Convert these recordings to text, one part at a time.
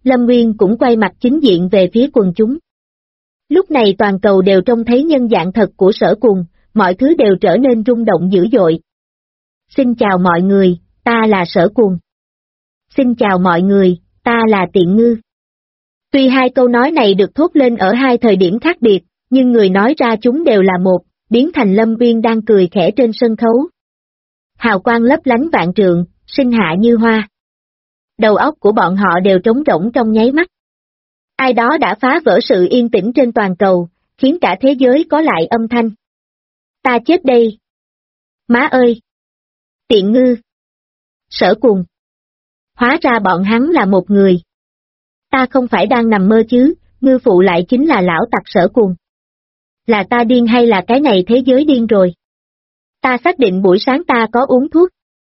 Lâm Nguyên cũng quay mặt chính diện về phía quần chúng. Lúc này toàn cầu đều trông thấy nhân dạng thật của Sở Cùng, mọi thứ đều trở nên rung động dữ dội. Xin chào mọi người, ta là Sở Cùng. Xin chào mọi người, ta là Tiện Ngư. Tuy hai câu nói này được thốt lên ở hai thời điểm khác biệt, nhưng người nói ra chúng đều là một, biến thành Lâm Nguyên đang cười khẽ trên sân khấu. Hào quang lấp lánh vạn trượng, sinh hạ như hoa. Đầu óc của bọn họ đều trống rỗng trong nháy mắt. Ai đó đã phá vỡ sự yên tĩnh trên toàn cầu, khiến cả thế giới có lại âm thanh. Ta chết đây. Má ơi! Tiện Ngư! Sở Cùng! Hóa ra bọn hắn là một người. Ta không phải đang nằm mơ chứ, ngư phụ lại chính là lão tặc Sở Cùng. Là ta điên hay là cái này thế giới điên rồi? Ta xác định buổi sáng ta có uống thuốc.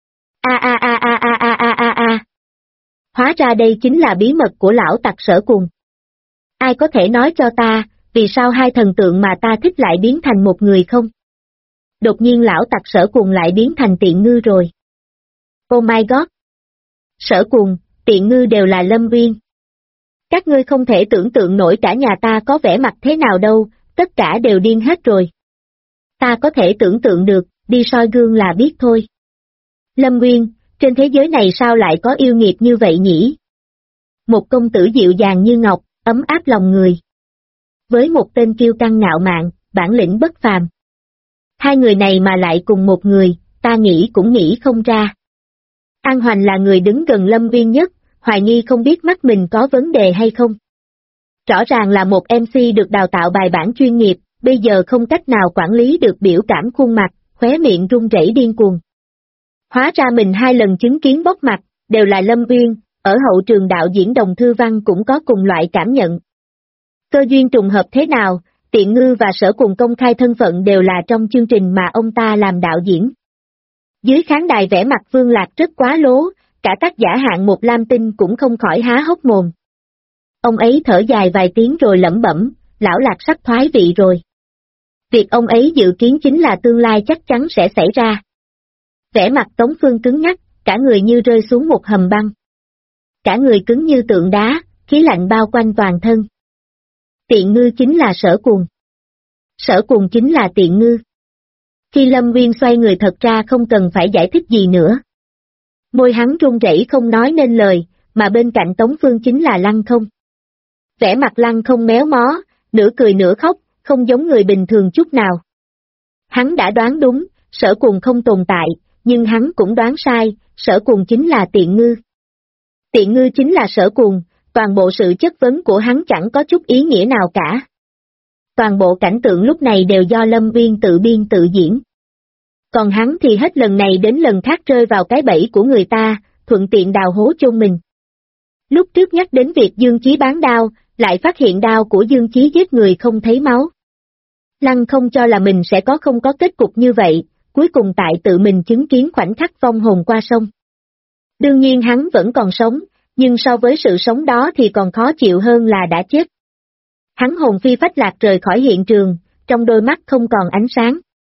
Hóa ra đây chính là bí mật của lão tặc Sở Cùng. Ai có thể nói cho ta, vì sao hai thần tượng mà ta thích lại biến thành một người không? Đột nhiên lão tặc Sở Cùng lại biến thành Tiện Ngư rồi. Oh my god! Sở Cùng, Tiện Ngư đều là Lâm Nguyên. Các ngươi không thể tưởng tượng nổi cả nhà ta có vẻ mặt thế nào đâu, tất cả đều điên hết rồi. Ta có thể tưởng tượng được, đi soi gương là biết thôi. Lâm Nguyên, trên thế giới này sao lại có yêu nghiệt như vậy nhỉ? Một công tử dịu dàng như ngọc, ấm áp lòng người. Với một tên kiêu căng ngạo mạn, bản lĩnh bất phàm. Hai người này mà lại cùng một người, ta nghĩ cũng nghĩ không ra. An Hoành là người đứng gần Lâm Nguyên nhất, hoài nghi không biết mắt mình có vấn đề hay không. Rõ ràng là một MC được đào tạo bài bản chuyên nghiệp, bây giờ không cách nào quản lý được biểu cảm khuôn mặt, khóe miệng run rẩy điên cuồng. Hóa ra mình hai lần chứng kiến bóc mặt, đều là Lâm Nguyên, ở hậu trường đạo diễn Đồng Thư Văn cũng có cùng loại cảm nhận. Cơ duyên trùng hợp thế nào, Tiện Ngư và Sở Cùng công khai thân phận đều là trong chương trình mà ông ta làm đạo diễn. Dưới khán đài vẻ mặt Vương Lạc rất quá lố, cả tác giả hạng một Lam Tinh cũng không khỏi há hốc mồm. Ông ấy thở dài vài tiếng rồi lẩm bẩm, lão Lạc sắp thoái vị rồi. Việc ông ấy dự kiến chính là tương lai chắc chắn sẽ xảy ra. Vẻ mặt Tống Phương cứng ngắc, cả người như rơi xuống một hầm băng. Cả người cứng như tượng đá, khí lạnh bao quanh toàn thân. Tiện Ngư chính là Sở Cùng. Sở Cùng chính là Tiện Ngư. Khi Lâm Nguyên xoay người thật ra không cần phải giải thích gì nữa. Môi hắn run rẩy không nói nên lời, mà bên cạnh Tống Phương chính là Lăng Không. Vẻ mặt Lăng Không méo mó, nửa cười nửa khóc, không giống người bình thường chút nào. Hắn đã đoán đúng, Sở Cùng không tồn tại, nhưng hắn cũng đoán sai, Sở Cùng chính là Tiện Ngư. Tiện Ngư chính là Sở Cùng, toàn bộ sự chất vấn của hắn chẳng có chút ý nghĩa nào cả. Toàn bộ cảnh tượng lúc này đều do Lâm Nguyên tự biên tự diễn. Còn hắn thì hết lần này đến lần khác rơi vào cái bẫy của người ta, thuận tiện đào hố chôn mình. Lúc trước nhắc đến việc Dương Chí bán đao, lại phát hiện đao của Dương Chí giết người không thấy máu. Lăng Không cho là mình sẽ không có kết cục như vậy, cuối cùng tại tự mình chứng kiến khoảnh khắc vong hồn qua sông. Đương nhiên hắn vẫn còn sống, nhưng so với sự sống đó thì còn khó chịu hơn là đã chết. Hắn hồn phi phách lạc rời khỏi hiện trường, trong đôi mắt không còn ánh sáng.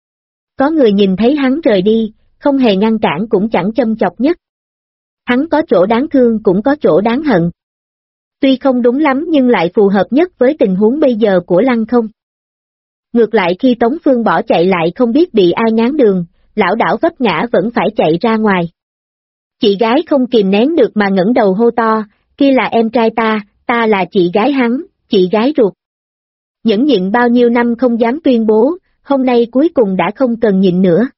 Có người nhìn thấy hắn rời đi, không hề ngăn cản cũng chẳng châm chọc nhất. Hắn có chỗ đáng thương cũng có chỗ đáng hận. Tuy không đúng lắm nhưng lại phù hợp nhất với tình huống bây giờ của Lăng Không. Ngược lại khi Tống Phương bỏ chạy lại không biết bị ai ngáng đường, lão đảo vấp ngã vẫn phải chạy ra ngoài. Chị gái không kìm nén được mà ngẩng đầu hô to, kia là em trai ta là chị gái hắn, chị gái ruột. Nhẫn nhịn bao nhiêu năm không dám tuyên bố, hôm nay cuối cùng đã không cần nhịn nữa.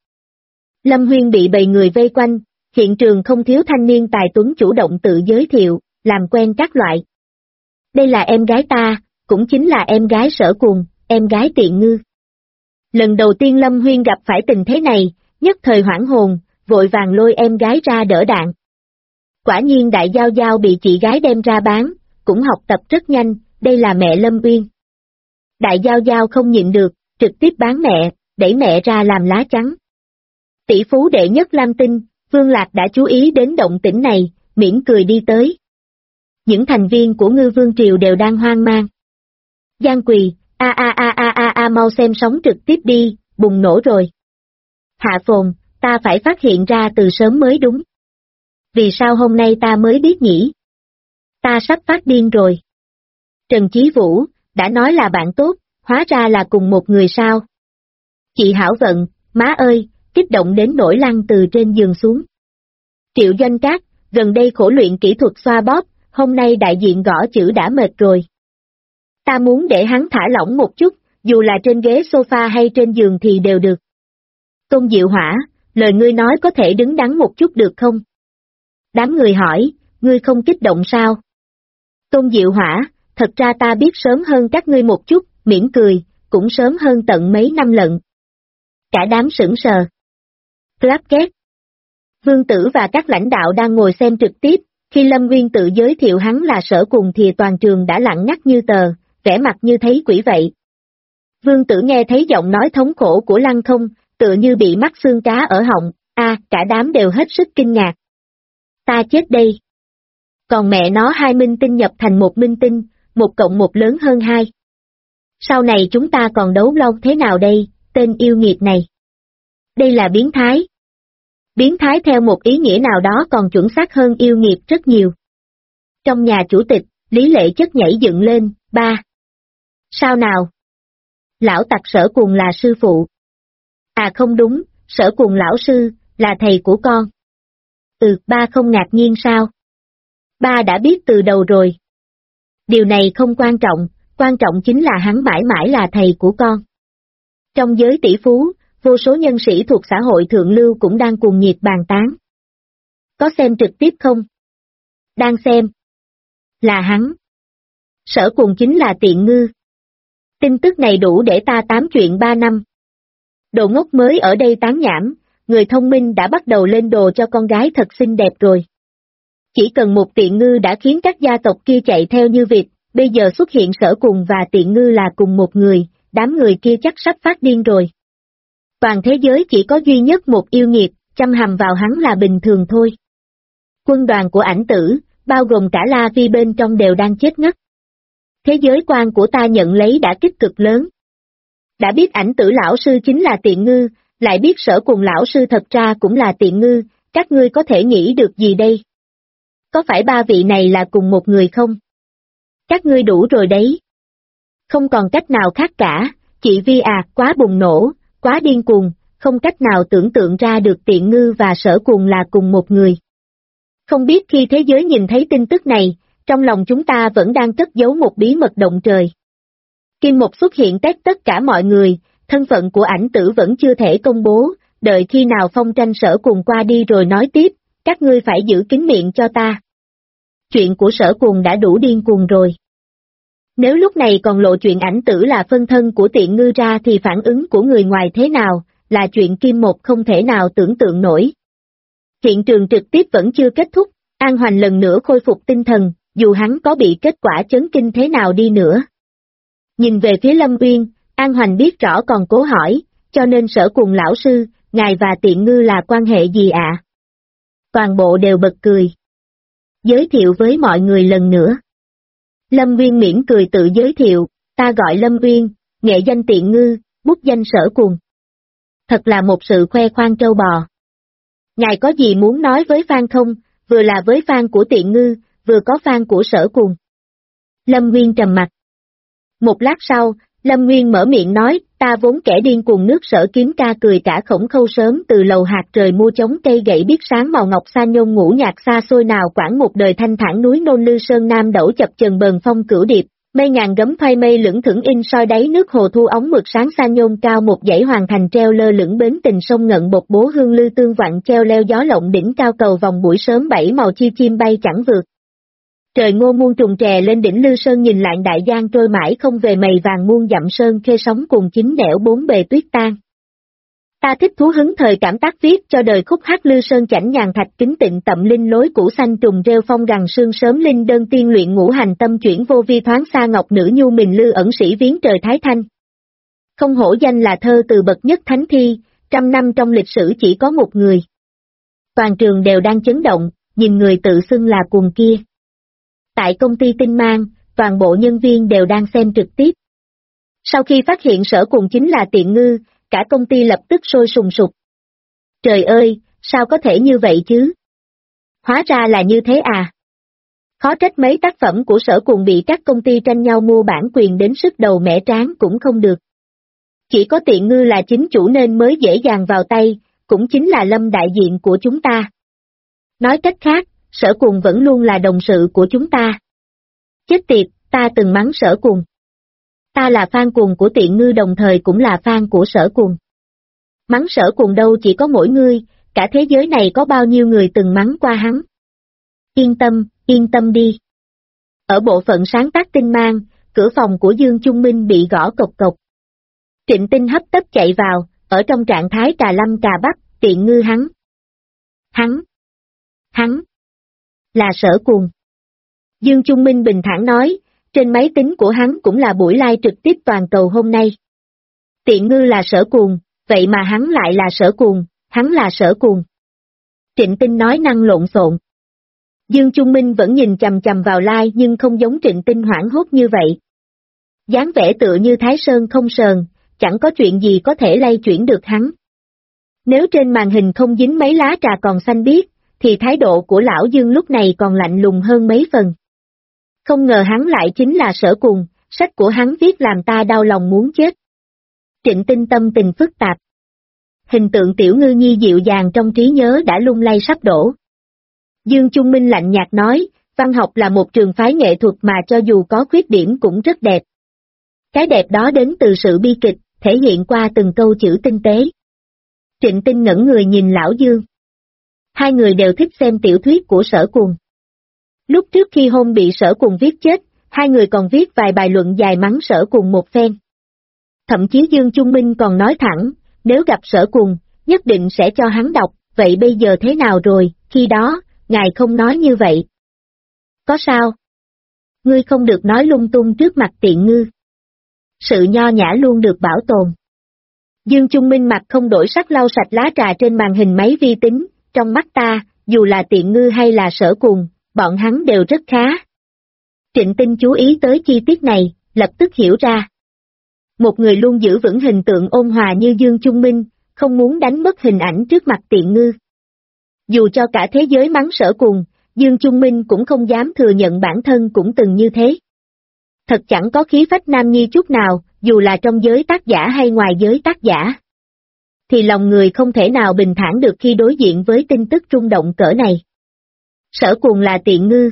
Lâm Huyên bị bầy người vây quanh, hiện trường không thiếu thanh niên tài tuấn chủ động tự giới thiệu, làm quen các loại. Đây là em gái ta, cũng chính là em gái Sở Cùng, em gái Tiện Ngư. Lần đầu tiên Lâm Huyên gặp phải tình thế này, nhất thời hoảng hồn, vội vàng lôi em gái ra đỡ đạn. Quả nhiên Đại Giao Giao bị chị gái đem ra bán, cũng học tập rất nhanh, đây là mẹ Lâm Uyên. Đại Giao Giao không nhịn được, trực tiếp bán mẹ, đẩy mẹ ra làm lá chắn. Tỷ phú đệ nhất Lam Tinh, Vương Lạc đã chú ý đến động tĩnh này, mỉm cười đi tới. Những thành viên của Ngư Vương Triều đều đang hoang mang. Giang Quỳ, mau xem sóng trực tiếp đi, bùng nổ rồi. Hạ Phồn, ta phải phát hiện ra từ sớm mới đúng. Vì sao hôm nay ta mới biết nhỉ? Ta sắp phát điên rồi. Trần Chí Vũ, đã nói là bạn tốt, hóa ra là cùng một người sao? Chị Hảo Vận, má ơi, kích động đến nỗi lăn từ trên giường xuống. Triệu Doanh Cát, gần đây khổ luyện kỹ thuật xoa bóp, hôm nay đại diện gõ chữ đã mệt rồi. Ta muốn để hắn thả lỏng một chút, dù là trên ghế sofa hay trên giường thì đều được. Tôn Diệu Hỏa, lời ngươi nói có thể đứng đắn một chút được không? Đám người hỏi, ngươi không kích động sao? Tôn Diệu Hỏa, thật ra ta biết sớm hơn các ngươi một chút, mỉm cười, cũng sớm hơn tận mấy năm lận. Cả đám sững sờ. Clap két. Vương Tử và các lãnh đạo đang ngồi xem trực tiếp, khi Lâm Nguyên tự giới thiệu hắn là Sở Cùng thì toàn trường đã lặng ngắt như tờ, vẻ mặt như thấy quỷ vậy. Vương Tử nghe thấy giọng nói thống khổ của Lăng Không, tựa như bị mắc xương cá ở họng, cả đám đều hết sức kinh ngạc. Ta chết đây. Còn mẹ nó hai minh tinh nhập thành một minh tinh, 1+1 lớn hơn 2. Sau này chúng ta còn đấu lâu thế nào đây, tên yêu nghiệt này? Đây là biến thái. Biến thái theo một ý nghĩa nào đó còn chuẩn xác hơn yêu nghiệt rất nhiều. Trong nhà chủ tịch, Lý Lệ chất nhảy dựng lên, ba. Sao nào? Lão Tặc Sở Cùng là sư phụ. À không đúng, Sở Cùng lão sư, là thầy của con. Ba không ngạc nhiên sao? Ba đã biết từ đầu rồi. Điều này không quan trọng chính là hắn mãi mãi là thầy của con. Trong giới tỷ phú, vô số nhân sĩ thuộc xã hội thượng lưu cũng đang cuồng nhiệt bàn tán. Có xem trực tiếp không? Đang xem. Là hắn. Sở Cùng chính là tiện ngư. Tin tức này đủ để ta tám chuyện 3 năm. Đồ ngốc mới ở đây tán nhảm, người thông minh đã bắt đầu lên đồ cho con gái thật xinh đẹp rồi. Chỉ cần một tiện ngư đã khiến các gia tộc kia chạy theo như vịt, bây giờ xuất hiện Sở Cùng và tiện ngư là cùng một người, đám người kia chắc sắp phát điên rồi. Toàn thế giới chỉ có duy nhất một yêu nghiệt, chăm hằm vào hắn là bình thường thôi. Quân đoàn của Ảnh Tử, bao gồm cả La Vi bên trong đều đang chết ngất. Thế giới quan của ta nhận lấy đã kích cực lớn. Đã biết Ảnh Tử lão sư chính là tiện ngư, lại biết Sở Cùng lão sư thật ra cũng là tiện ngư, các ngươi có thể nghĩ được gì đây? Có phải ba vị này là cùng một người không? Các ngươi đủ rồi đấy. Không còn cách nào khác cả, chị Vi quá bùng nổ, quá điên cuồng, không cách nào tưởng tượng ra được tiện ngư và Sở Cùng là cùng một người. Không biết khi thế giới nhìn thấy tin tức này, trong lòng chúng ta vẫn đang cất giấu một bí mật động trời. Kim Một xuất hiện test tất cả mọi người, thân phận của Ảnh Tử vẫn chưa thể công bố, đợi khi nào phong tranh Sở Cùng qua đi rồi nói tiếp, các ngươi phải giữ kín miệng cho ta. Chuyện của Sở Cùng đã đủ điên cuồng rồi. Nếu lúc này còn lộ chuyện Ảnh Tử là phân thân của tiện ngư ra thì phản ứng của người ngoài thế nào, là chuyện Kim Một không thể nào tưởng tượng nổi. Hiện trường trực tiếp vẫn chưa kết thúc, An Hoành lần nữa khôi phục tinh thần, dù hắn có bị kết quả chấn kinh thế nào đi nữa. Nhìn về phía Lâm Uyên, An Hoành biết rõ còn cố hỏi, cho nên Sở Cùng lão sư, ngài và tiện ngư là quan hệ gì ạ? Toàn bộ đều bật cười. Giới thiệu với mọi người lần nữa. Lâm Uyên mỉm cười tự giới thiệu, ta gọi Lâm Uyên, nghệ danh tiện ngư, bút danh Sở Cùng. Thật là một sự khoe khoang trâu bò. Ngài có gì muốn nói với fan không, vừa là với fan của tiện ngư, vừa có fan của Sở Cùng. Lâm Nguyên trầm mặt. Một lát sau, Lâm Nguyên mở miệng nói, ta vốn kẻ điên cuồng nước Sở Kiếm Ca cười cả Khổng Khâu sớm từ lầu hạt trời mua trống cây gậy biết sáng màu ngọc sa nhôn ngũ nhạc xa xôi nào quảng một đời thanh thản núi nôn lư sơn nam đẩu chập chờn bờn phong cửu điệp, mây ngàn gấm phai mây lững thững in soi đáy nước hồ thu ống mực sáng sa nhôn cao một dãy hoàn thành treo lơ lửng bến tình sông ngận bột bố hương lư tương vặn treo leo gió lộng đỉnh cao cầu vòng buổi sớm bảy màu chi chim bay chẳng vượt. Trời ngô muôn trùng trè lên đỉnh Lư Sơn nhìn lại đại giang trôi mãi không về mây vàng muôn dặm sơn khê sóng cùng chính nẻo bốn bề tuyết tan. Ta thích thú hứng thời cảm tác viết cho đời khúc hát Lư Sơn chảnh nhàn thạch kính tịnh tậm linh lối củ xanh trùng rêu phong gằn sương sớm linh đơn tiên luyện ngũ hành tâm chuyển vô vi thoáng xa ngọc nữ nhu mình lư ẩn sĩ viếng trời thái thanh. Không hổ danh là thơ từ bậc nhất thánh thi, 100 năm trong lịch sử chỉ có một người. Toàn trường đều đang chấn động, nhìn người tự xưng là cuồng kia. Tại công ty Tinh Mang, toàn bộ nhân viên đều đang xem trực tiếp. Sau khi phát hiện Sở Cùng chính là tiện ngư, cả công ty lập tức sôi sùng sục. Trời ơi, sao có thể như vậy chứ? Hóa ra là như thế à? Khó trách mấy tác phẩm của Sở Cuồng bị các công ty tranh nhau mua bản quyền đến sức đầu mẻ trán cũng không được. Chỉ có Tiện Ngư là chính chủ nên mới dễ dàng vào tay, cũng chính là Lâm đại diện của chúng ta. Nói cách khác, Sở Cuồng vẫn luôn là đồng sự của chúng ta. Chết tiệt, ta từng mắng Sở Cuồng. Ta là fan cuồng của Tiện Ngư đồng thời cũng là fan của Sở Cuồng. Mắng Sở Cuồng đâu chỉ có mỗi ngươi, cả thế giới này có bao nhiêu người từng mắng qua hắn. Yên tâm đi. Ở bộ phận sáng tác tinh mang, cửa phòng của Dương Chung Minh bị gõ cộc cộc. Trịnh Tinh hấp tấp chạy vào, ở trong trạng thái cà lâm cà bắp, Tiện Ngư hắn, là Sở Cuồng. Dương Chung Minh bình thản nói, trên máy tính của hắn cũng là buổi live trực tiếp toàn cầu hôm nay. Tiện Ngư là Sở Cuồng, vậy mà hắn lại là Sở Cuồng, hắn là Sở Cuồng. Trịnh Tinh nói năng lộn xộn. Dương Chung Minh vẫn nhìn chằm chằm vào live nhưng không giống Trịnh Tinh hoảng hốt như vậy. Dáng vẻ tựa như Thái Sơn không sờn, chẳng có chuyện gì có thể lay chuyển được hắn. Nếu trên màn hình không dính mấy lá trà còn xanh biếc, thì thái độ của lão Dương lúc này còn lạnh lùng hơn mấy phần. Không ngờ hắn lại chính là Sở Cuồng, sách của hắn viết làm ta đau lòng muốn chết. Trịnh Tinh tâm tình phức tạp. Hình tượng Tiểu Ngư Nhi dịu dàng trong trí nhớ đã lung lay sắp đổ. Dương Chung Minh lạnh nhạt nói, văn học là một trường phái nghệ thuật mà cho dù có khuyết điểm cũng rất đẹp. Cái đẹp đó đến từ sự bi kịch, thể hiện qua từng câu chữ tinh tế. Trịnh Tinh ngẩn người nhìn lão Dương. Hai người đều thích xem tiểu thuyết của Sở Cuồng. Lúc trước khi Hôn bị Sở Cuồng viết chết, hai người còn viết vài bài luận dài mắng Sở Cuồng một phen. Thậm chí Dương Chung Minh còn nói thẳng, nếu gặp Sở Cuồng, nhất định sẽ cho hắn đọc, vậy bây giờ thế nào rồi, khi đó, ngài không nói như vậy. Có sao? Ngươi không được nói lung tung trước mặt Tiện Ngư. Sự nho nhã luôn được bảo tồn. Dương Chung Minh mặt không đổi sắc lau sạch lá trà trên màn hình máy vi tính, trong mắt ta, dù là Tiện Ngư hay là Sở Cuồng, bọn hắn đều rất khá. Trịnh Tinh chú ý tới chi tiết này, lập tức hiểu ra. Một người luôn giữ vững hình tượng ôn hòa như Dương Chung Minh, không muốn đánh mất hình ảnh trước mặt Tiện Ngư. Dù cho cả thế giới mắng Sở Cuồng, Dương Chung Minh cũng không dám thừa nhận bản thân cũng từng như thế. Thật chẳng có khí phách nam nhi chút nào, dù là trong giới tác giả hay ngoài giới tác giả. Thì lòng người không thể nào bình thản được khi đối diện với tin tức rung động cỡ này. Sở Cuồng là Tiện Ngư.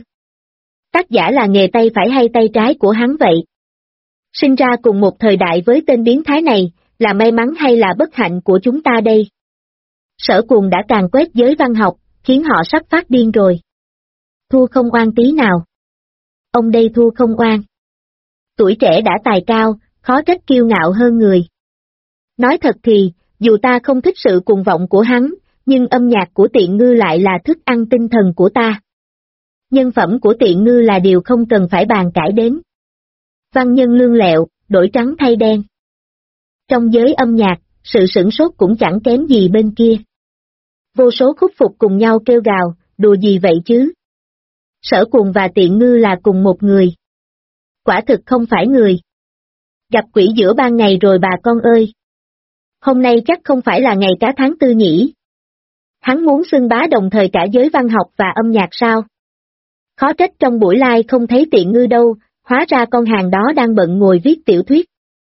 Tác giả là nghề tay phải hay tay trái của hắn vậy? Sinh ra cùng một thời đại với tên biến thái này, là may mắn hay là bất hạnh của chúng ta đây? Sở Cuồng đã càn quét giới văn học, khiến họ sắp phát điên rồi. Thua không oan tí nào. Ông đây thua không oan. Tuổi trẻ đã tài cao, khó trách kiêu ngạo hơn người. Nói thật thì, dù ta không thích sự cuồng vọng của hắn, nhưng âm nhạc của Tiện Ngư lại là thức ăn tinh thần của ta. Nhân phẩm của Tiện Ngư là điều không cần phải bàn cãi đến. Văn nhân lương lẹo, đổi trắng thay đen. Trong giới âm nhạc, sự sửng sốt cũng chẳng kém gì bên kia. Vô số khúc phục cùng nhau kêu gào, đùa gì vậy chứ? Sở Cuồng và Tiện Ngư là cùng một người. Quả thực không phải người. Gặp quỷ giữa ban ngày rồi bà con ơi. Hôm nay chắc không phải là ngày cá tháng tư nhỉ? Hắn muốn xưng bá đồng thời cả giới văn học và âm nhạc sao? Khó trách trong buổi live không thấy Tiện Ngư đâu, hóa ra con hàng đó đang bận ngồi viết tiểu thuyết.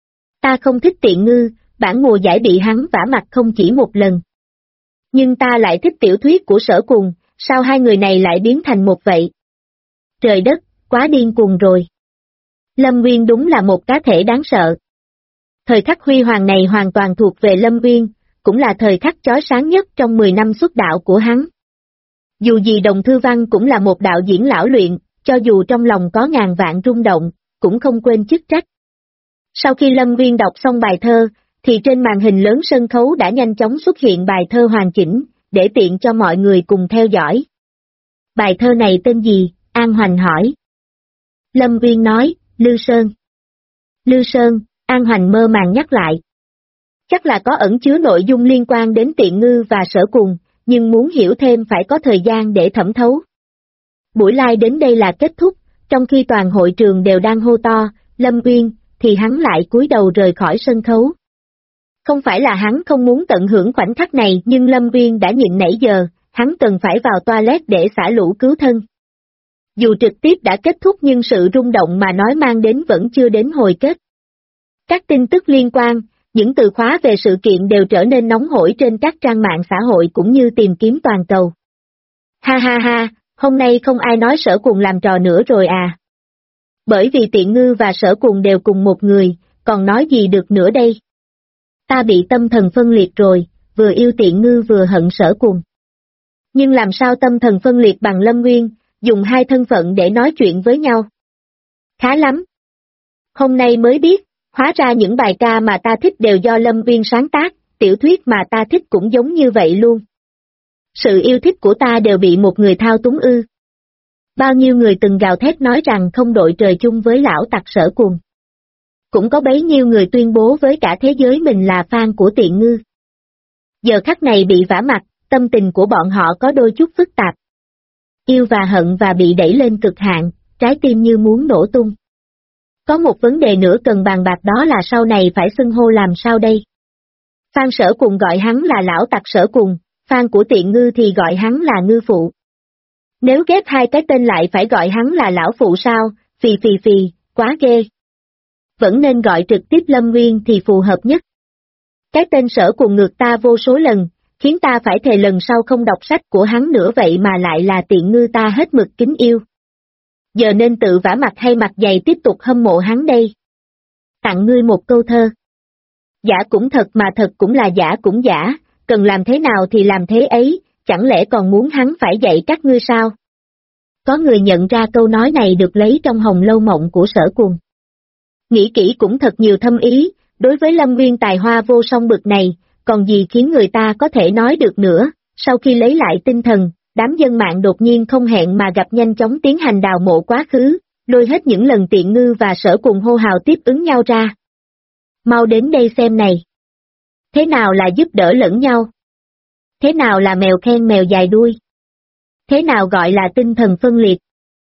Ta không thích Tiện Ngư, bản mùa giải bị hắn vả mặt không chỉ một lần. Nhưng ta lại thích tiểu thuyết của Sở Cuồng, sao hai người này lại biến thành một vậy? Trời đất, quá điên cuồng rồi. Lâm Uyên đúng là một cá thể đáng sợ. Thời khắc huy hoàng này hoàn toàn thuộc về Lâm Uyên, cũng là thời khắc chói sáng nhất trong 10 năm xuất đạo của hắn. Dù gì Đồng Thư Văn cũng là một đạo diễn lão luyện, cho dù trong lòng có ngàn vạn rung động, cũng không quên chức trách. Sau khi Lâm Uyên đọc xong bài thơ, thì trên màn hình lớn sân khấu đã nhanh chóng xuất hiện bài thơ hoàn chỉnh, để tiện cho mọi người cùng theo dõi. Bài thơ này tên gì? An Hoành hỏi. Lâm Uyên nói, Lư Sơn. Lư Sơn, An Hoành mơ màng nhắc lại. Chắc là có ẩn chứa nội dung liên quan đến Tiện Ngư và Sở Cuồng, nhưng muốn hiểu thêm phải có thời gian để thẩm thấu. Buổi live đến đây là kết thúc, trong khi toàn hội trường đều đang hô to, Lâm Uyên, thì hắn lại cúi đầu rời khỏi sân khấu. Không phải là hắn không muốn tận hưởng khoảnh khắc này nhưng Lâm Uyên đã nhịn nãy giờ, hắn cần phải vào toilet để xả lũ cứu thân. Dù trực tiếp đã kết thúc nhưng sự rung động mà nói mang đến vẫn chưa đến hồi kết. Các tin tức liên quan, những từ khóa về sự kiện đều trở nên nóng hổi trên các trang mạng xã hội cũng như tìm kiếm toàn cầu. Ha ha ha, hôm nay không ai nói Sở Cùng làm trò nữa rồi à. Bởi vì Tiện Ngư và Sở Cùng đều cùng một người, còn nói gì được nữa đây. Ta bị tâm thần phân liệt rồi, vừa yêu Tiện Ngư vừa hận Sở Cùng. Nhưng làm sao tâm thần phân liệt bằng Lâm Nguyên, dùng hai thân phận để nói chuyện với nhau. Khá lắm. Hôm nay mới biết, hóa ra những bài ca mà ta thích đều do Lâm Nguyên sáng tác, tiểu thuyết mà ta thích cũng giống như vậy luôn. Sự yêu thích của ta đều bị một người thao túng ư. Bao nhiêu người từng gào thét nói rằng không đội trời chung với lão tặc Sở Cùng. Cũng có bấy nhiêu người tuyên bố với cả thế giới mình là fan của Tiện Ngư. Giờ khắc này bị vả mặt, tâm tình của bọn họ có đôi chút phức tạp. Yêu và hận và bị đẩy lên cực hạn, trái tim như muốn nổ tung. Có một vấn đề nữa cần bàn bạc đó là sau này phải xưng hô làm sao đây. Fan Sở Cùng gọi hắn là lão tặc Sở Cùng, fan của Tiện Ngư thì gọi hắn là Ngư Phụ. Nếu ghép hai cái tên lại phải gọi hắn là lão phụ sao, phì, quá ghê. Vẫn nên gọi trực tiếp Lâm Nguyên thì phù hợp nhất. Cái tên Sở Cùng ngược ta vô số lần, khiến ta phải thề lần sau không đọc sách của hắn nữa vậy mà lại là Tiện Ngư ta hết mực kính yêu. Giờ nên tự vả mặt hay mặt dày tiếp tục hâm mộ hắn đây. Tặng ngươi một câu thơ. Giả cũng thật mà thật cũng là giả cũng giả, cần làm thế nào thì làm thế ấy, chẳng lẽ còn muốn hắn phải dạy các ngươi sao? Có người nhận ra câu nói này được lấy trong Hồng Lâu Mộng của Sở Cùng. Nghĩ kỹ cũng thật nhiều thâm ý, đối với Lâm Nguyên tài hoa vô song bực này, còn gì khiến người ta có thể nói được nữa, sau khi lấy lại tinh thần, đám dân mạng đột nhiên không hẹn mà gặp nhanh chóng tiến hành đào mộ quá khứ, lôi hết những lần Tiện Ngư và Sở Cùng hô hào tiếp ứng nhau ra. Mau đến đây xem này. Thế nào là giúp đỡ lẫn nhau? Thế nào là mèo khen mèo dài đuôi? Thế nào gọi là tinh thần phân liệt?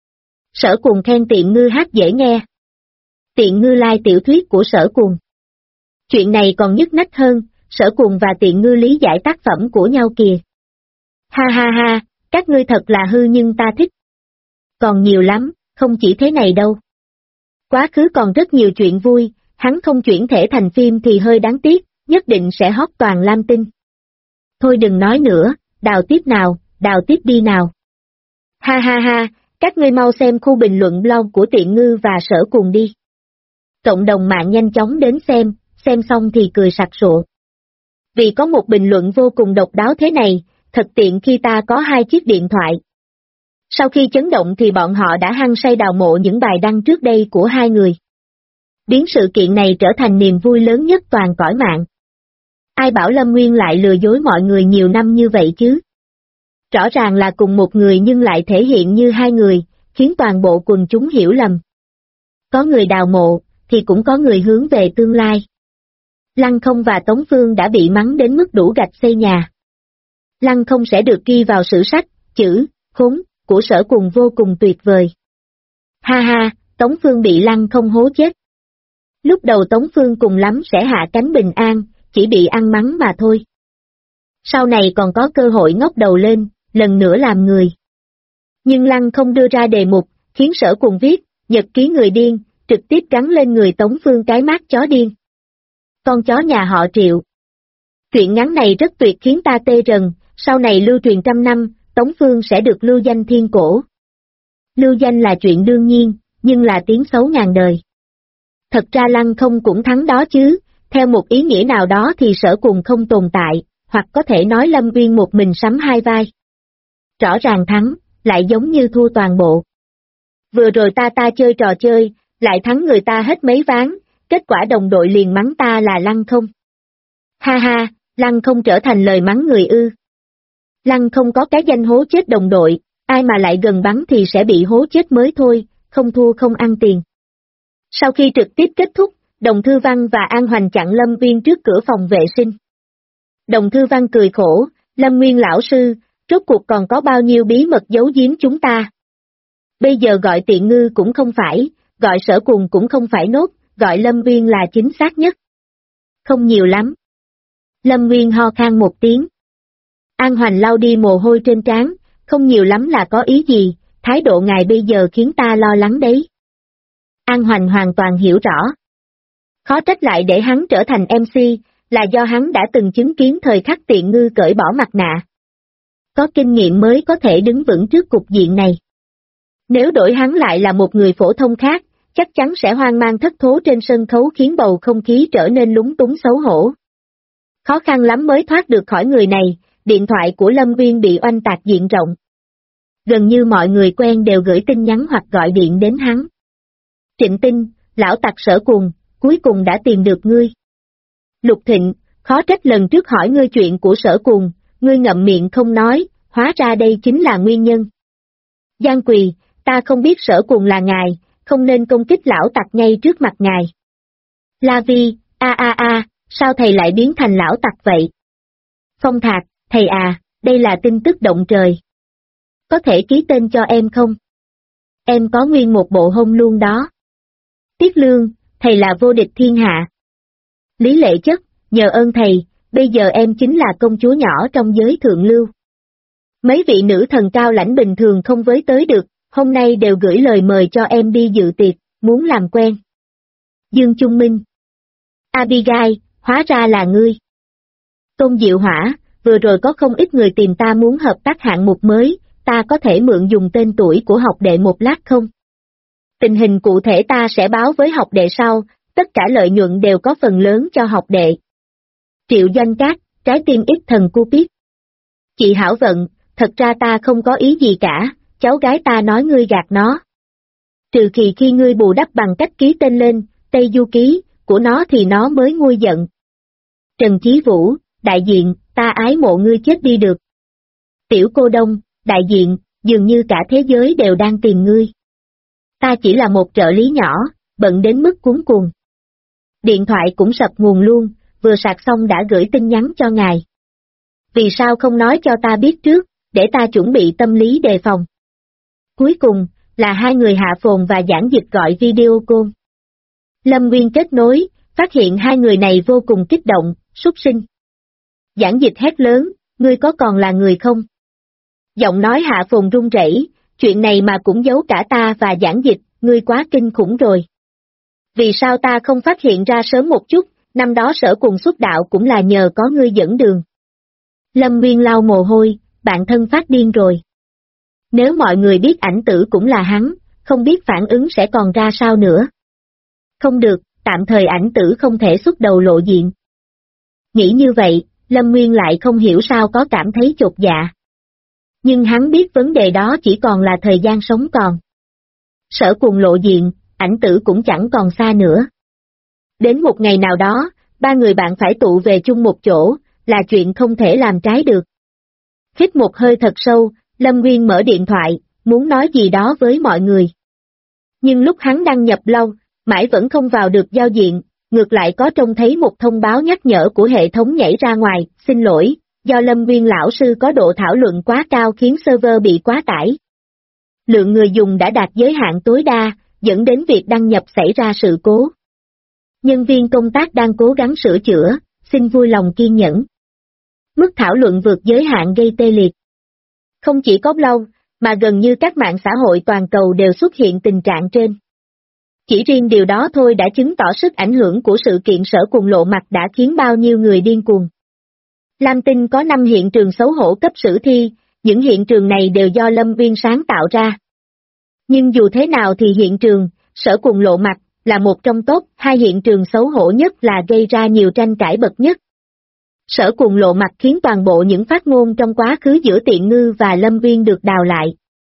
Sở Cùng khen Tiện Ngư hát dễ nghe. Tiện Ngư like tiểu thuyết của Sở Cùng. Chuyện này còn nhức nách hơn, Sở Cùng và Tiện Ngư lý giải tác phẩm của nhau kìa. Ha ha ha, các ngươi thật là hư nhưng ta thích. Còn nhiều lắm, không chỉ thế này đâu. Quá khứ còn rất nhiều chuyện vui, hắn không chuyển thể thành phim thì hơi đáng tiếc, nhất định sẽ hot toàn Lam Tinh. Thôi đừng nói nữa, đào tiếp đi nào. Ha ha ha, các ngươi mau xem khu bình luận blog của Tiện Ngư và Sở Cùng đi. Cộng đồng mạng nhanh chóng đến xem xong thì cười sặc sụa. Vì có một bình luận vô cùng độc đáo thế này, thật tiện khi ta có hai chiếc điện thoại. Sau khi chấn động thì bọn họ đã hăng say đào mộ những bài đăng trước đây của hai người. Biến sự kiện này trở thành niềm vui lớn nhất toàn cõi mạng. Ai bảo Lâm Nguyên lại lừa dối mọi người nhiều năm như vậy chứ? Rõ ràng là cùng một người nhưng lại thể hiện như hai người, khiến toàn bộ quần chúng hiểu lầm. Có người đào mộ, thì cũng có người hướng về tương lai. Lăng Không và Tống Phương đã bị mắng đến mức đủ gạch xây nhà. Lăng Không sẽ được ghi vào sử sách, chữ, khốn, của Sở Cùng vô cùng tuyệt vời. Ha ha, Tống Phương bị Lăng Không hố chết. Lúc đầu Tống Phương cùng lắm sẽ hạ cánh bình an, chỉ bị ăn mắng mà thôi. Sau này còn có cơ hội ngóc đầu lên, lần nữa làm người. Nhưng Lăng Không đưa ra đề mục, khiến Sở Cùng viết, nhật ký người điên, trực tiếp gắn lên người Tống Phương cái mác chó điên. Con chó nhà họ Triệu. Chuyện ngắn này rất tuyệt khiến ta tê rần, sau này lưu truyền trăm năm, Tống Phương sẽ được lưu danh thiên cổ. Lưu danh là chuyện đương nhiên, nhưng là tiếng xấu ngàn đời. Thật ra Lăng Không cũng thắng đó chứ, theo một ý nghĩa nào đó thì Sở Cùng không tồn tại, hoặc có thể nói Lâm Nguyên một mình sắm hai vai. Rõ ràng thắng, lại giống như thua toàn bộ. Vừa rồi ta chơi trò chơi, lại thắng người ta hết mấy ván, kết quả đồng đội liền mắng ta là Lăng Không. Ha ha, Lăng Không trở thành lời mắng người ư. Lăng Không có cái danh hố chết đồng đội, ai mà lại gần bắn thì sẽ bị hố chết mới thôi, không thua không ăn tiền. Sau khi trực tiếp kết thúc, Đồng Thư Văn và An Hoành chặn Lâm Nguyên trước cửa phòng vệ sinh. Đồng Thư Văn cười khổ, Lâm Nguyên lão sư, rốt cuộc còn có bao nhiêu bí mật giấu giếm chúng ta. Bây giờ gọi Tiện Ngư cũng không phải, gọi Sở Cùng cũng không phải nốt, gọi Lâm Nguyên là chính xác nhất. Không nhiều lắm. Lâm Nguyên ho khan một tiếng. An Hoành lau đi mồ hôi trên trán, không nhiều lắm là có ý gì, thái độ ngài bây giờ khiến ta lo lắng đấy. An Hoành hoàn toàn hiểu rõ. Khó trách lại để hắn trở thành MC, là do hắn đã từng chứng kiến thời khắc Tiện Ngư cởi bỏ mặt nạ. Có kinh nghiệm mới có thể đứng vững trước cục diện này. Nếu đổi hắn lại là một người phổ thông khác, chắc chắn sẽ hoang mang thất thố trên sân khấu khiến bầu không khí trở nên lúng túng xấu hổ. Khó khăn lắm mới thoát được khỏi người này, điện thoại của Lâm Uyên bị oanh tạc diện rộng. Gần như mọi người quen đều gửi tin nhắn hoặc gọi điện đến hắn. Trịnh Tinh, lão tặc Sở Cuồng, cuối cùng đã tìm được ngươi. Lục Thịnh, khó trách lần trước hỏi ngươi chuyện của Sở Cuồng, ngươi ngậm miệng không nói, hóa ra đây chính là nguyên nhân. Giang Quỳ, ta không biết Sở Cuồng là ngài, không nên công kích lão tặc ngay trước mặt ngài. La Vi, sao thầy lại biến thành lão tặc vậy? Phong Thạc, thầy à, đây là tin tức động trời. Có thể ký tên cho em không? Em có nguyên một bộ hôn luôn đó. Tiết Lương, thầy là vô địch thiên hạ. Lý Lệ Chất, nhờ ơn thầy, bây giờ em chính là công chúa nhỏ trong giới thượng lưu. Mấy vị nữ thần cao lãnh bình thường không với tới được, hôm nay đều gửi lời mời cho em đi dự tiệc, muốn làm quen. Dương Trung Minh. Abigail, hóa ra là ngươi. Tôn Diệu Hỏa, vừa rồi có không ít người tìm ta muốn hợp tác hạng mục mới, ta có thể mượn dùng tên tuổi của học đệ một lát không? Tình hình cụ thể ta sẽ báo với học đệ sau, tất cả lợi nhuận đều có phần lớn cho học đệ. Triệu Doanh Cát, trái tim ít thần Cupid. Chị Hảo Vận, thật ra ta không có ý gì cả, cháu gái ta nói ngươi gạt nó. Trừ khi ngươi bù đắp bằng cách ký tên lên, Tây Du Ký, của nó thì nó mới nguôi giận. Trần Chí Vũ, đại diện, ta ái mộ ngươi chết đi được. Tiểu Cô Đông, đại diện, dường như cả thế giới đều đang tìm ngươi. Ta chỉ là một trợ lý nhỏ, bận đến mức cuống cuồng. Điện thoại cũng sập nguồn luôn, vừa sạc xong đã gửi tin nhắn cho ngài. Vì sao không nói cho ta biết trước, để ta chuẩn bị tâm lý đề phòng. Cuối cùng, là hai người Hạ Phồn và Giảng Dịch gọi video call. Lâm Nguyên kết nối, phát hiện hai người này vô cùng kích động, súc sinh. Giảng Dịch hét lớn, ngươi có còn là người không? Giọng nói Hạ Phồn run rẩy, chuyện này mà cũng giấu cả ta và Giảng Dịch, ngươi quá kinh khủng rồi. Vì sao ta không phát hiện ra sớm một chút, năm đó Sở Cuồng xuất đạo cũng là nhờ có ngươi dẫn đường. Lâm Nguyên lau mồ hôi, bạn thân phát điên rồi. Nếu mọi người biết ảnh tử cũng là hắn, không biết phản ứng sẽ còn ra sao nữa. Không được, tạm thời ảnh tử không thể xuất đầu lộ diện. Nghĩ như vậy, Lâm Nguyên lại không hiểu sao có cảm thấy chột dạ. Nhưng hắn biết vấn đề đó chỉ còn là thời gian sống còn. Sở Cuồng lộ diện, ảnh tử cũng chẳng còn xa nữa. Đến một ngày nào đó, ba người bạn phải tụ về chung một chỗ, là chuyện không thể làm trái được. Hít một hơi thật sâu, Lâm Nguyên mở điện thoại, muốn nói gì đó với mọi người. Nhưng lúc hắn đăng nhập lâu, mãi vẫn không vào được giao diện, ngược lại có trông thấy một thông báo nhắc nhở của hệ thống nhảy ra ngoài, xin lỗi, do Lâm Nguyên lão sư có độ thảo luận quá cao khiến server bị quá tải. Lượng người dùng đã đạt giới hạn tối đa, dẫn đến việc đăng nhập xảy ra sự cố. Nhân viên công tác đang cố gắng sửa chữa, xin vui lòng kiên nhẫn. Mức thảo luận vượt giới hạn gây tê liệt. Không chỉ có blog, mà gần như các mạng xã hội toàn cầu đều xuất hiện tình trạng trên. Chỉ riêng điều đó thôi đã chứng tỏ sức ảnh hưởng của sự kiện Sở Cuồng lộ mặt đã khiến bao nhiêu người điên cuồng. Lam Tinh có 5 hiện trường xấu hổ cấp sử thi, những hiện trường này đều do Lâm Uyên sáng tạo ra. Nhưng dù thế nào thì hiện trường, Sở Cuồng lộ mặt, là một trong top 2 hiện trường xấu hổ nhất là gây ra nhiều tranh cãi bậc nhất. Sở Cuồng lộ mặt khiến toàn bộ những phát ngôn trong quá khứ giữa Tiện Ngư và Lâm Uyên được đào lại.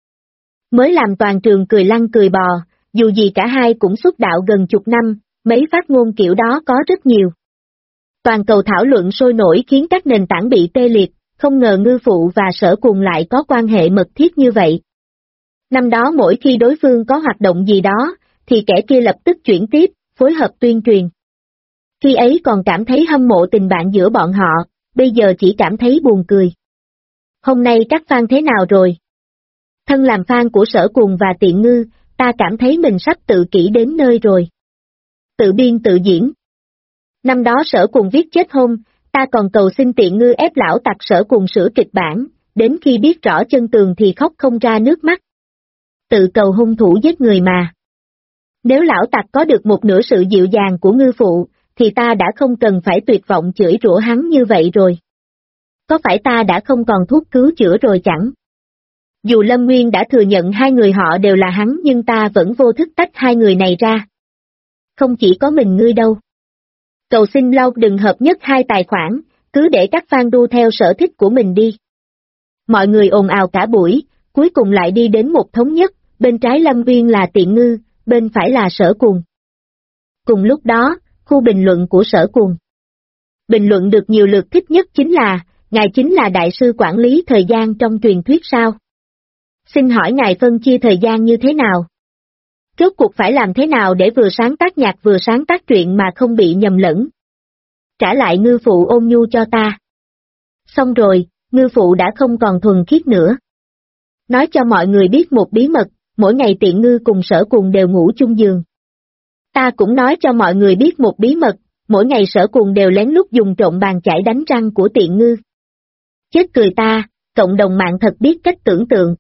Mới làm toàn trường cười lăn cười bò, dù gì cả hai cũng xuất đạo gần chục năm, mấy phát ngôn kiểu đó có rất nhiều. Toàn cầu thảo luận sôi nổi khiến các nền tảng bị tê liệt, không ngờ Ngư Phụ và Sở Cuồng lại có quan hệ mật thiết như vậy. Năm đó mỗi khi đối phương có hoạt động gì đó, thì kẻ kia lập tức chuyển tiếp, phối hợp tuyên truyền. Khi ấy còn cảm thấy hâm mộ tình bạn giữa bọn họ, bây giờ chỉ cảm thấy buồn cười. Hôm nay các fan thế nào rồi? Thân làm fan của Sở Cuồng và Tiện Ngư, ta cảm thấy mình sắp tự kỷ đến nơi rồi. Tự biên tự diễn. Năm đó Sở Cuồng viết chết hôn, ta còn cầu xin Tiện Ngư ép lão tặc Sở Cuồng sửa kịch bản, đến khi biết rõ chân tường thì khóc không ra nước mắt. tự cầu hung thủ giết người mà. Nếu lão tặc có được một nửa sự dịu dàng của ngư phụ, thì ta đã không cần phải tuyệt vọng chửi rủa hắn như vậy rồi. Có phải ta đã không còn thuốc cứu chữa rồi chẳng? Dù Lâm Nguyên đã thừa nhận hai người họ đều là hắn nhưng ta vẫn vô thức tách hai người này ra. Không chỉ có mình ngươi đâu. Cầu xin Lâu đừng hợp nhất hai tài khoản, cứ để các fan đu theo sở thích của mình đi. Mọi người ồn ào cả buổi, cuối cùng lại đi đến một thống nhất, bên trái Lâm Nguyên là Tiện Ngư, bên phải là Sở Cuồng. Cùng lúc đó, khu bình luận của Sở Cuồng. Bình luận được nhiều lượt thích nhất chính là, ngài chính là đại sư quản lý thời gian trong truyền thuyết sao? Xin hỏi ngài phân chia thời gian như thế nào? Rốt cuộc phải làm thế nào để vừa sáng tác nhạc vừa sáng tác truyện mà không bị nhầm lẫn? Trả lại ngư phụ ôn nhu cho ta. Xong rồi, ngư phụ đã không còn thuần khiết nữa. Nói cho mọi người biết một bí mật, mỗi ngày Tiện Ngư cùng Sở Cuồng đều ngủ chung giường. Ta cũng nói cho mọi người biết một bí mật, mỗi ngày Sở Cuồng đều lén lút dùng trộm bàn chải đánh răng của Tiện Ngư. Chết cười ta, cộng đồng mạng thật biết cách tưởng tượng.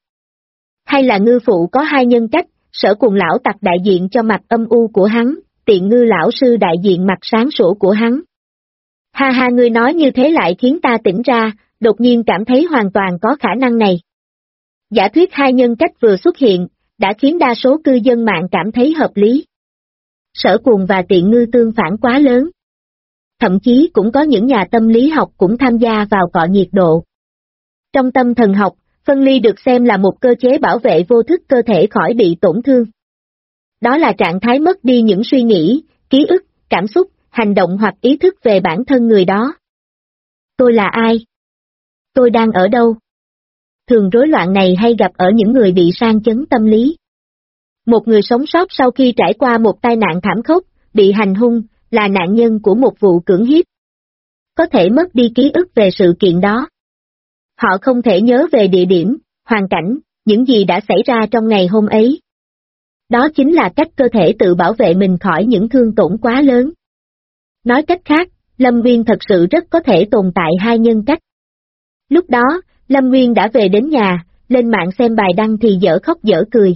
Hay là ngư phụ có hai nhân cách, Sở Cuồng lão tặc đại diện cho mặt âm u của hắn, Tiện Ngư lão sư đại diện mặt sáng sủa của hắn. Ha ha, ngươi nói như thế lại khiến ta tỉnh ra, đột nhiên cảm thấy hoàn toàn có khả năng này. Giả thuyết hai nhân cách vừa xuất hiện, đã khiến đa số cư dân mạng cảm thấy hợp lý. Sở Cuồng và Tiện Ngư tương phản quá lớn. Thậm chí cũng có những nhà tâm lý học cũng tham gia vào cọ nhiệt độ. Trong tâm thần học, phân ly được xem là một cơ chế bảo vệ vô thức cơ thể khỏi bị tổn thương. Đó là trạng thái mất đi những suy nghĩ, ký ức, cảm xúc, hành động hoặc ý thức về bản thân người đó. Tôi là ai? Tôi đang ở đâu? Thường rối loạn này hay gặp ở những người bị sang chấn tâm lý. Một người sống sót sau khi trải qua một tai nạn thảm khốc, bị hành hung, là nạn nhân của một vụ cưỡng hiếp. Có thể mất đi ký ức về sự kiện đó. Họ không thể nhớ về địa điểm, hoàn cảnh, những gì đã xảy ra trong ngày hôm ấy. Đó chính là cách cơ thể tự bảo vệ mình khỏi những thương tổn quá lớn. Nói cách khác, Lâm Nguyên thật sự rất có thể tồn tại hai nhân cách. Lúc đó, Lâm Nguyên đã về đến nhà, lên mạng xem bài đăng thì dở khóc dở cười.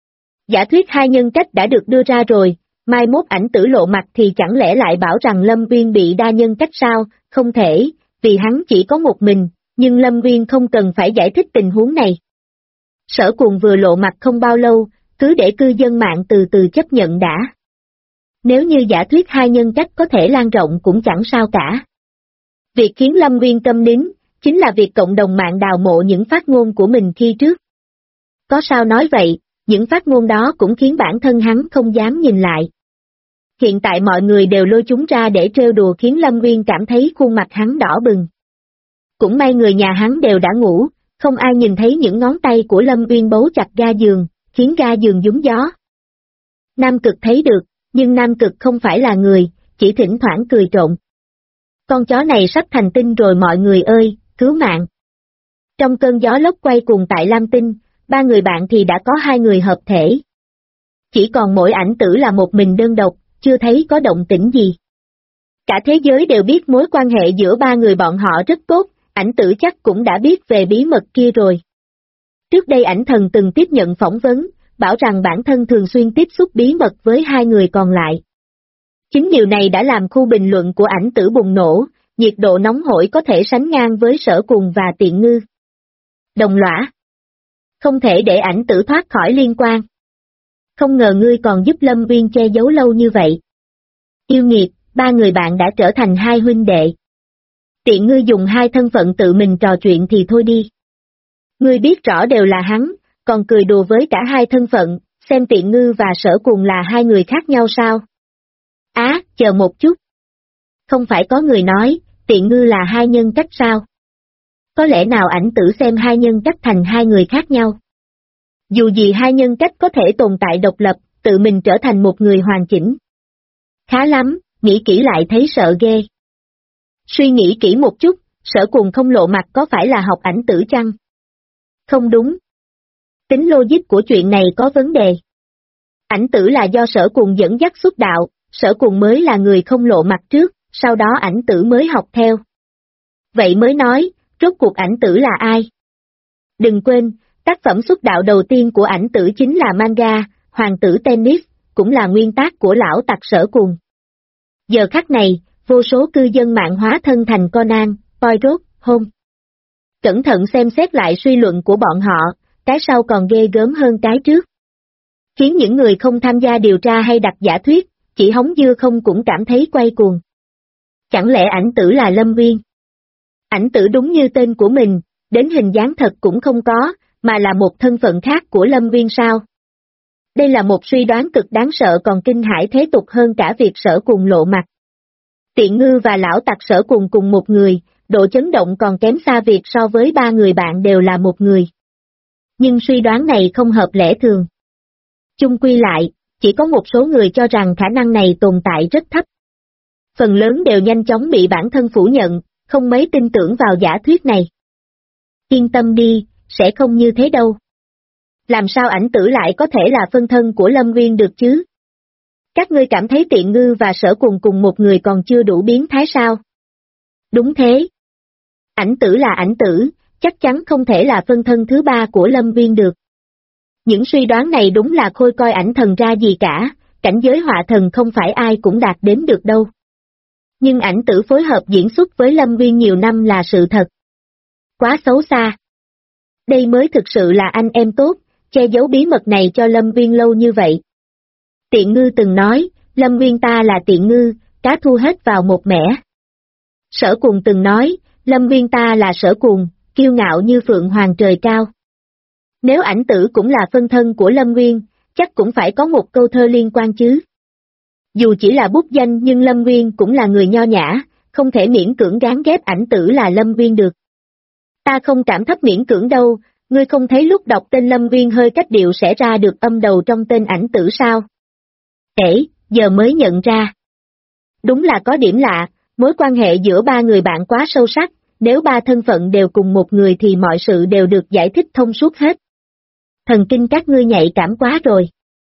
Giả thuyết hai nhân cách đã được đưa ra rồi, mai mốt ảnh tử lộ mặt thì chẳng lẽ lại bảo rằng Lâm Nguyên bị đa nhân cách sao? Không thể, vì hắn chỉ có một mình, nhưng Lâm Nguyên không cần phải giải thích tình huống này. Sở Cuồng vừa lộ mặt không bao lâu, cứ để cư dân mạng từ từ chấp nhận đã. Nếu như giả thuyết hai nhân cách có thể lan rộng cũng chẳng sao cả. Việc khiến Lâm Nguyên câm nín, chính là việc cộng đồng mạng đào mộ những phát ngôn của mình khi trước. Có sao nói vậy, những phát ngôn đó cũng khiến bản thân hắn không dám nhìn lại. Hiện tại mọi người đều lôi chúng ra để trêu đùa khiến Lâm Nguyên cảm thấy khuôn mặt hắn đỏ bừng. Cũng may người nhà hắn đều đã ngủ, không ai nhìn thấy những ngón tay của Lâm Nguyên bấu chặt ga giường, khiến ga giường rúng gió. Nam Cực thấy được, nhưng Nam Cực không phải là người, chỉ thỉnh thoảng cười trộn. Con chó này sắp thành tinh rồi mọi người ơi, cứu mạng. Trong cơn gió lốc quay cuồng tại Lam Tinh, ba người bạn thì đã có hai người hợp thể. Chỉ còn mỗi ảnh tử là một mình đơn độc, chưa thấy có động tĩnh gì. Cả thế giới đều biết mối quan hệ giữa ba người bọn họ rất tốt, ảnh tử chắc cũng đã biết về bí mật kia rồi. Trước đây ảnh thần từng tiếp nhận phỏng vấn, bảo rằng bản thân thường xuyên tiếp xúc bí mật với hai người còn lại. Chính điều này đã làm khu bình luận của ảnh tử bùng nổ, nhiệt độ nóng hổi có thể sánh ngang với Sở Cuồng và Tiện Ngư. Đồng lõa. Không thể để ảnh tử thoát khỏi liên quan. Không ngờ ngươi còn giúp Lâm Nguyên che giấu lâu như vậy. Yêu nghiệt, ba người bạn đã trở thành hai huynh đệ. Tiện Ngư dùng hai thân phận tự mình trò chuyện thì thôi đi. Ngươi biết rõ đều là hắn, còn cười đùa với cả hai thân phận, xem Tiện Ngư và Sở Cuồng là hai người khác nhau sao? Á, chờ một chút. Không phải có người nói, Tiện Ngư là hai nhân cách sao? Có lẽ nào ảnh tử xem hai nhân cách thành hai người khác nhau? Dù gì hai nhân cách có thể tồn tại độc lập, tự mình trở thành một người hoàn chỉnh. Khá lắm, nghĩ kỹ lại thấy sợ ghê. Suy nghĩ kỹ một chút, Sở Cuồng không lộ mặt có phải là học ảnh tử chăng? Không đúng. Tính logic của chuyện này có vấn đề. Ảnh tử là do Sở Cuồng dẫn dắt xuất đạo, Sở Cuồng mới là người không lộ mặt trước, sau đó ảnh tử mới học theo. Vậy mới nói, rốt cuộc ảnh tử là ai? Đừng quên, Tác phẩm xuất đạo đầu tiên của ảnh tử chính là manga, Hoàng tử Tennis, cũng là nguyên tác của lão tặc Sở Cuồng. Giờ khắc này, vô số cư dân mạng hóa thân thành Conan, Poirot, Holmes. Cẩn thận xem xét lại suy luận của bọn họ, cái sau còn ghê gớm hơn cái trước. Khiến những người không tham gia điều tra hay đặt giả thuyết, chỉ hóng dưa không cũng cảm thấy quay cuồng. Chẳng lẽ ảnh tử là Lâm Viên? Ảnh tử đúng như tên của mình, đến hình dáng thật cũng không có, mà là một thân phận khác của Lâm Viên sao? Đây là một suy đoán cực đáng sợ còn kinh hãi thế tục hơn cả việc Sở Cuồng lộ mặt. Tiện Ngư và lão tặc Sở Cuồng cùng một người, độ chấn động còn kém xa việc so với ba người bạn đều là một người. Nhưng suy đoán này không hợp lẽ thường. Chung quy lại, chỉ có một số người cho rằng khả năng này tồn tại rất thấp. Phần lớn đều nhanh chóng bị bản thân phủ nhận, không mấy tin tưởng vào giả thuyết này. Yên tâm đi, sẽ không như thế đâu. Làm sao ảnh tử lại có thể là phân thân của Lâm Viên được chứ? Các ngươi cảm thấy Tiện Ngư và Sở Cuồng cùng một người còn chưa đủ biến thái sao? Đúng thế. Ảnh tử là ảnh tử, chắc chắn không thể là phân thân thứ ba của Lâm Viên được. Những suy đoán này đúng là khôi coi ảnh thần ra gì cả, cảnh giới họa thần không phải ai cũng đạt đến được đâu. Nhưng ảnh tử phối hợp diễn xuất với Lâm Viên nhiều năm là sự thật. Quá xấu xa. Đây mới thực sự là anh em tốt, che giấu bí mật này cho Lâm Viên lâu như vậy. Tiện Ngư từng nói, Lâm Viên ta là Tiện Ngư, cá thu hết vào một mẻ. Sở Cuồng từng nói, Lâm Viên ta là Sở Cuồng, kiêu ngạo như phượng hoàng trời cao. Nếu ảnh tử cũng là phân thân của Lâm Nguyên, chắc cũng phải có một câu thơ liên quan chứ. Dù chỉ là bút danh nhưng Lâm Nguyên cũng là người nho nhã, không thể miễn cưỡng gán ghép ảnh tử là Lâm Nguyên được. Ta không cảm thấp miễn cưỡng đâu, ngươi không thấy lúc đọc tên Lâm Nguyên hơi cách điệu sẽ ra được âm đầu trong tên ảnh tử sao? Giờ mới nhận ra. Đúng là có điểm lạ, mối quan hệ giữa ba người bạn quá sâu sắc, nếu ba thân phận đều cùng một người thì mọi sự đều được giải thích thông suốt hết. Thần kinh các ngươi nhạy cảm quá rồi.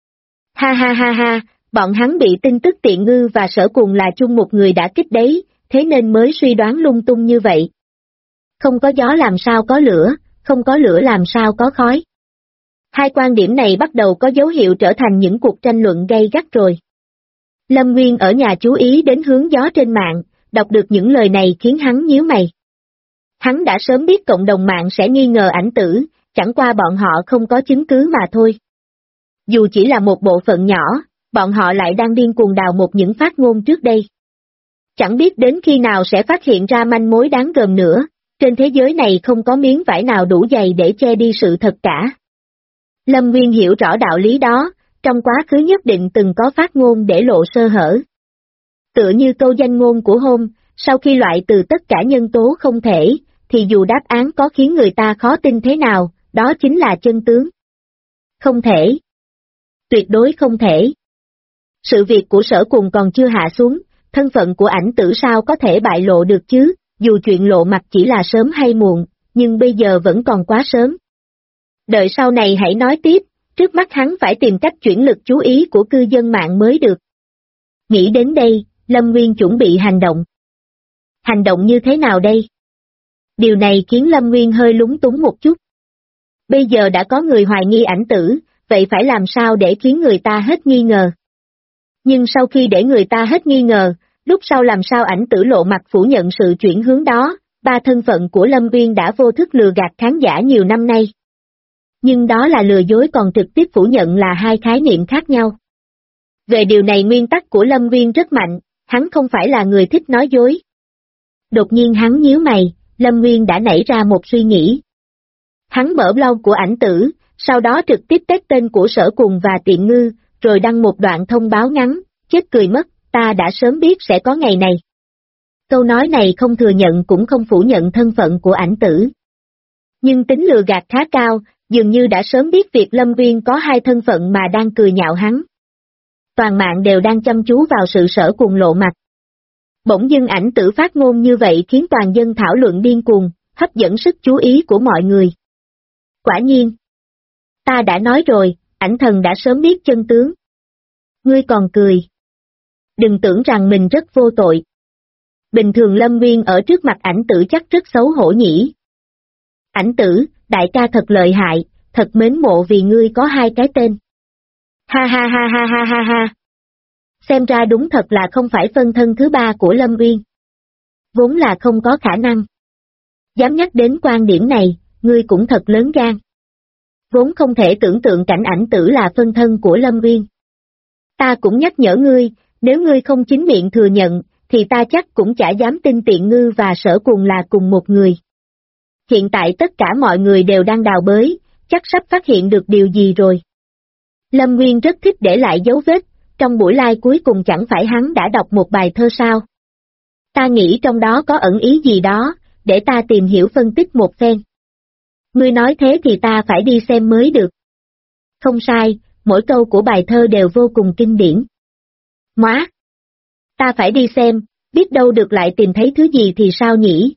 Ha ha ha ha, bọn hắn bị tin tức Tiện Ngư và Sở Cuồng là chung một người đã kích đấy, thế nên mới suy đoán lung tung như vậy. Không có gió làm sao có lửa, không có lửa làm sao có khói. Hai quan điểm này bắt đầu có dấu hiệu trở thành những cuộc tranh luận gay gắt rồi. Lâm Nguyên ở nhà chú ý đến hướng gió trên mạng, đọc được những lời này khiến hắn nhíu mày. Hắn đã sớm biết cộng đồng mạng sẽ nghi ngờ ảnh tử, chẳng qua bọn họ không có chứng cứ mà thôi. Dù chỉ là một bộ phận nhỏ, bọn họ lại đang điên cuồng đào một những phát ngôn trước đây. Chẳng biết đến khi nào sẽ phát hiện ra manh mối đáng gờm nữa, trên thế giới này không có miếng vải nào đủ dày để che đi sự thật cả. Lâm Nguyên hiểu rõ đạo lý đó, trong quá khứ nhất định từng có phát ngôn để lộ sơ hở. Tựa như câu danh ngôn của Holmes, sau khi loại từ tất cả nhân tố không thể, thì dù đáp án có khiến người ta khó tin thế nào, đó chính là chân tướng. Không thể. Tuyệt đối không thể. Sự việc của Sở Cuồng còn chưa hạ xuống, thân phận của ảnh tử sao có thể bại lộ được chứ, dù chuyện lộ mặt chỉ là sớm hay muộn, nhưng bây giờ vẫn còn quá sớm. Đợi sau này hãy nói tiếp, trước mắt hắn phải tìm cách chuyển lực chú ý của cư dân mạng mới được. Nghĩ đến đây, Lâm Nguyên chuẩn bị hành động. Hành động như thế nào đây? Điều này khiến Lâm Nguyên hơi lúng túng một chút. Bây giờ đã có người hoài nghi ảnh tử, vậy phải làm sao để khiến người ta hết nghi ngờ? Nhưng sau khi để người ta hết nghi ngờ, lúc sau làm sao ảnh tử lộ mặt phủ nhận sự chuyển hướng đó, ba thân phận của Lâm Nguyên đã vô thức lừa gạt khán giả nhiều năm nay. Nhưng đó là lừa dối còn trực tiếp phủ nhận là hai khái niệm khác nhau. Về điều này nguyên tắc của Lâm Nguyên rất mạnh, hắn không phải là người thích nói dối. Đột nhiên hắn nhíu mày, Lâm Nguyên đã nảy ra một suy nghĩ. Hắn mở blog của ảnh tử, sau đó trực tiếp test tên của Sở Cuồng và Tiện Ngư, rồi đăng một đoạn thông báo ngắn, chết cười mất, ta đã sớm biết sẽ có ngày này. Câu nói này không thừa nhận cũng không phủ nhận thân phận của ảnh tử. Nhưng tính lừa gạt khá cao, dường như đã sớm biết việc Lâm Nguyên có hai thân phận mà đang cười nhạo hắn. Toàn mạng đều đang chăm chú vào sự Sở Cuồng lộ mặt. Bỗng dưng ảnh tử phát ngôn như vậy khiến toàn dân thảo luận điên cuồng, hấp dẫn sức chú ý của mọi người. Quả nhiên. Ta đã nói rồi, ảnh thần đã sớm biết chân tướng. Ngươi còn cười. Đừng tưởng rằng mình rất vô tội. Bình thường Lâm Nguyên ở trước mặt ảnh tử chắc rất xấu hổ nhỉ. Ảnh tử, đại ca thật lợi hại, thật mến mộ vì ngươi có hai cái tên. Ha ha ha ha ha ha ha. Xem ra đúng thật là không phải phân thân thứ ba của Lâm Uyên. Vốn là không có khả năng. Dám nhắc đến quan điểm này, ngươi cũng thật lớn gan. Vốn không thể tưởng tượng cảnh ảnh tử là phân thân của Lâm Uyên. Ta cũng nhắc nhở ngươi, nếu ngươi không chính miệng thừa nhận, thì ta chắc cũng chả dám tin Tiện Ngư và Sở Cùng là cùng một người. Hiện tại tất cả mọi người đều đang đào bới, chắc sắp phát hiện được điều gì rồi. Lâm Nguyên rất thích để lại dấu vết, trong buổi live cuối cùng chẳng phải hắn đã đọc một bài thơ sao. Ta nghĩ trong đó có ẩn ý gì đó, để ta tìm hiểu phân tích một phen. Ngươi nói thế thì ta phải đi xem mới được. Không sai, mỗi câu của bài thơ đều vô cùng kinh điển. Móa! Ta phải đi xem, biết đâu được lại tìm thấy thứ gì thì sao nhỉ?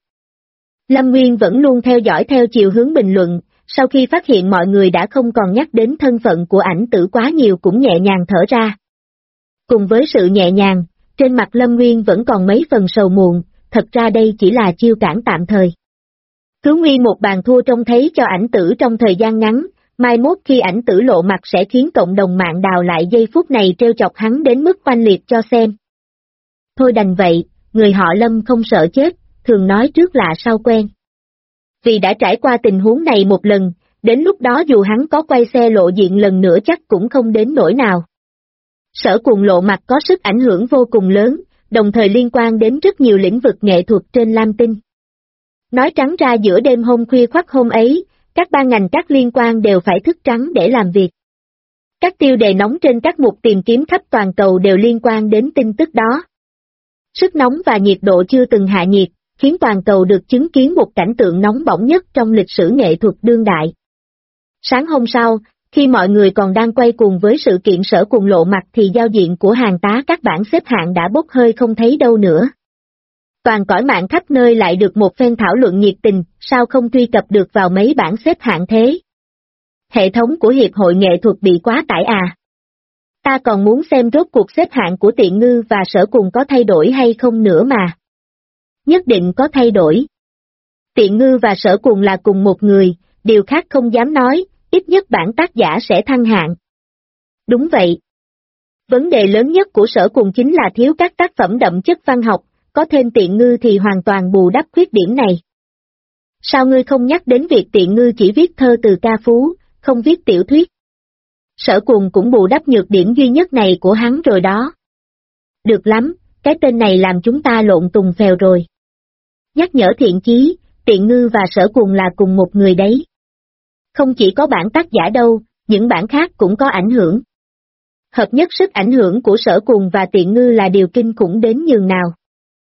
Lâm Nguyên vẫn luôn theo dõi theo chiều hướng bình luận, sau khi phát hiện mọi người đã không còn nhắc đến thân phận của ảnh tử quá nhiều cũng nhẹ nhàng thở ra. Cùng với sự nhẹ nhàng, trên mặt Lâm Nguyên vẫn còn mấy phần sầu muộn, thật ra đây chỉ là chiêu cản tạm thời. Cứ nguy một bàn thua trông thấy cho ảnh tử trong thời gian ngắn, mai mốt khi ảnh tử lộ mặt sẽ khiến cộng đồng mạng đào lại giây phút này trêu chọc hắn đến mức oanh liệt cho xem. Thôi đành vậy, người họ Lâm không sợ chết, thường nói trước lạ sau quen. Vì đã trải qua tình huống này một lần, đến lúc đó dù hắn có quay xe lộ diện lần nữa chắc cũng không đến nỗi nào. Sở Cùng lộ mặt có sức ảnh hưởng vô cùng lớn, đồng thời liên quan đến rất nhiều lĩnh vực nghệ thuật trên Lam Tinh. Nói trắng ra giữa đêm hôm khuya khoắt hôm ấy, các ban ngành các liên quan đều phải thức trắng để làm việc. Các tiêu đề nóng trên các mục tìm kiếm khắp toàn cầu đều liên quan đến tin tức đó. Sức nóng và nhiệt độ chưa từng hạ nhiệt, khiến toàn cầu được chứng kiến một cảnh tượng nóng bỏng nhất trong lịch sử nghệ thuật đương đại. Sáng hôm sau, khi mọi người còn đang quay cuồng với sự kiện Sở Cùng lộ mặt thì giao diện của hàng tá các bảng xếp hạng đã bốc hơi không thấy đâu nữa. Toàn cõi mạng khắp nơi lại được một phen thảo luận nhiệt tình, sao không truy cập được vào mấy bảng xếp hạng thế? Hệ thống của Hiệp hội Nghệ thuật bị quá tải à? Ta còn muốn xem rốt cuộc xếp hạng của Tiện Ngư và Sở Cùng có thay đổi hay không nữa mà. Nhất định có thay đổi. Tiện Ngư và Sở Cùng là cùng một người, điều khác không dám nói, ít nhất bản tác giả sẽ thăng hạng. Đúng vậy. Vấn đề lớn nhất của Sở Cùng chính là thiếu các tác phẩm đậm chất văn học, có thêm Tiện Ngư thì hoàn toàn bù đắp khuyết điểm này. Sao ngươi không nhắc đến việc Tiện Ngư chỉ viết thơ từ ca phú, không viết tiểu thuyết? Sở Cùng cũng bù đắp nhược điểm duy nhất này của hắn rồi đó. Được lắm, cái tên này làm chúng ta lộn tùng phèo rồi. Nhắc nhở thiện chí, Tiện Ngư và Sở Cùng là cùng một người đấy. Không chỉ có bản tác giả đâu, những bản khác cũng có ảnh hưởng. Hợp nhất sức ảnh hưởng của Sở Cùng và Tiện Ngư là điều kinh khủng đến nhường nào.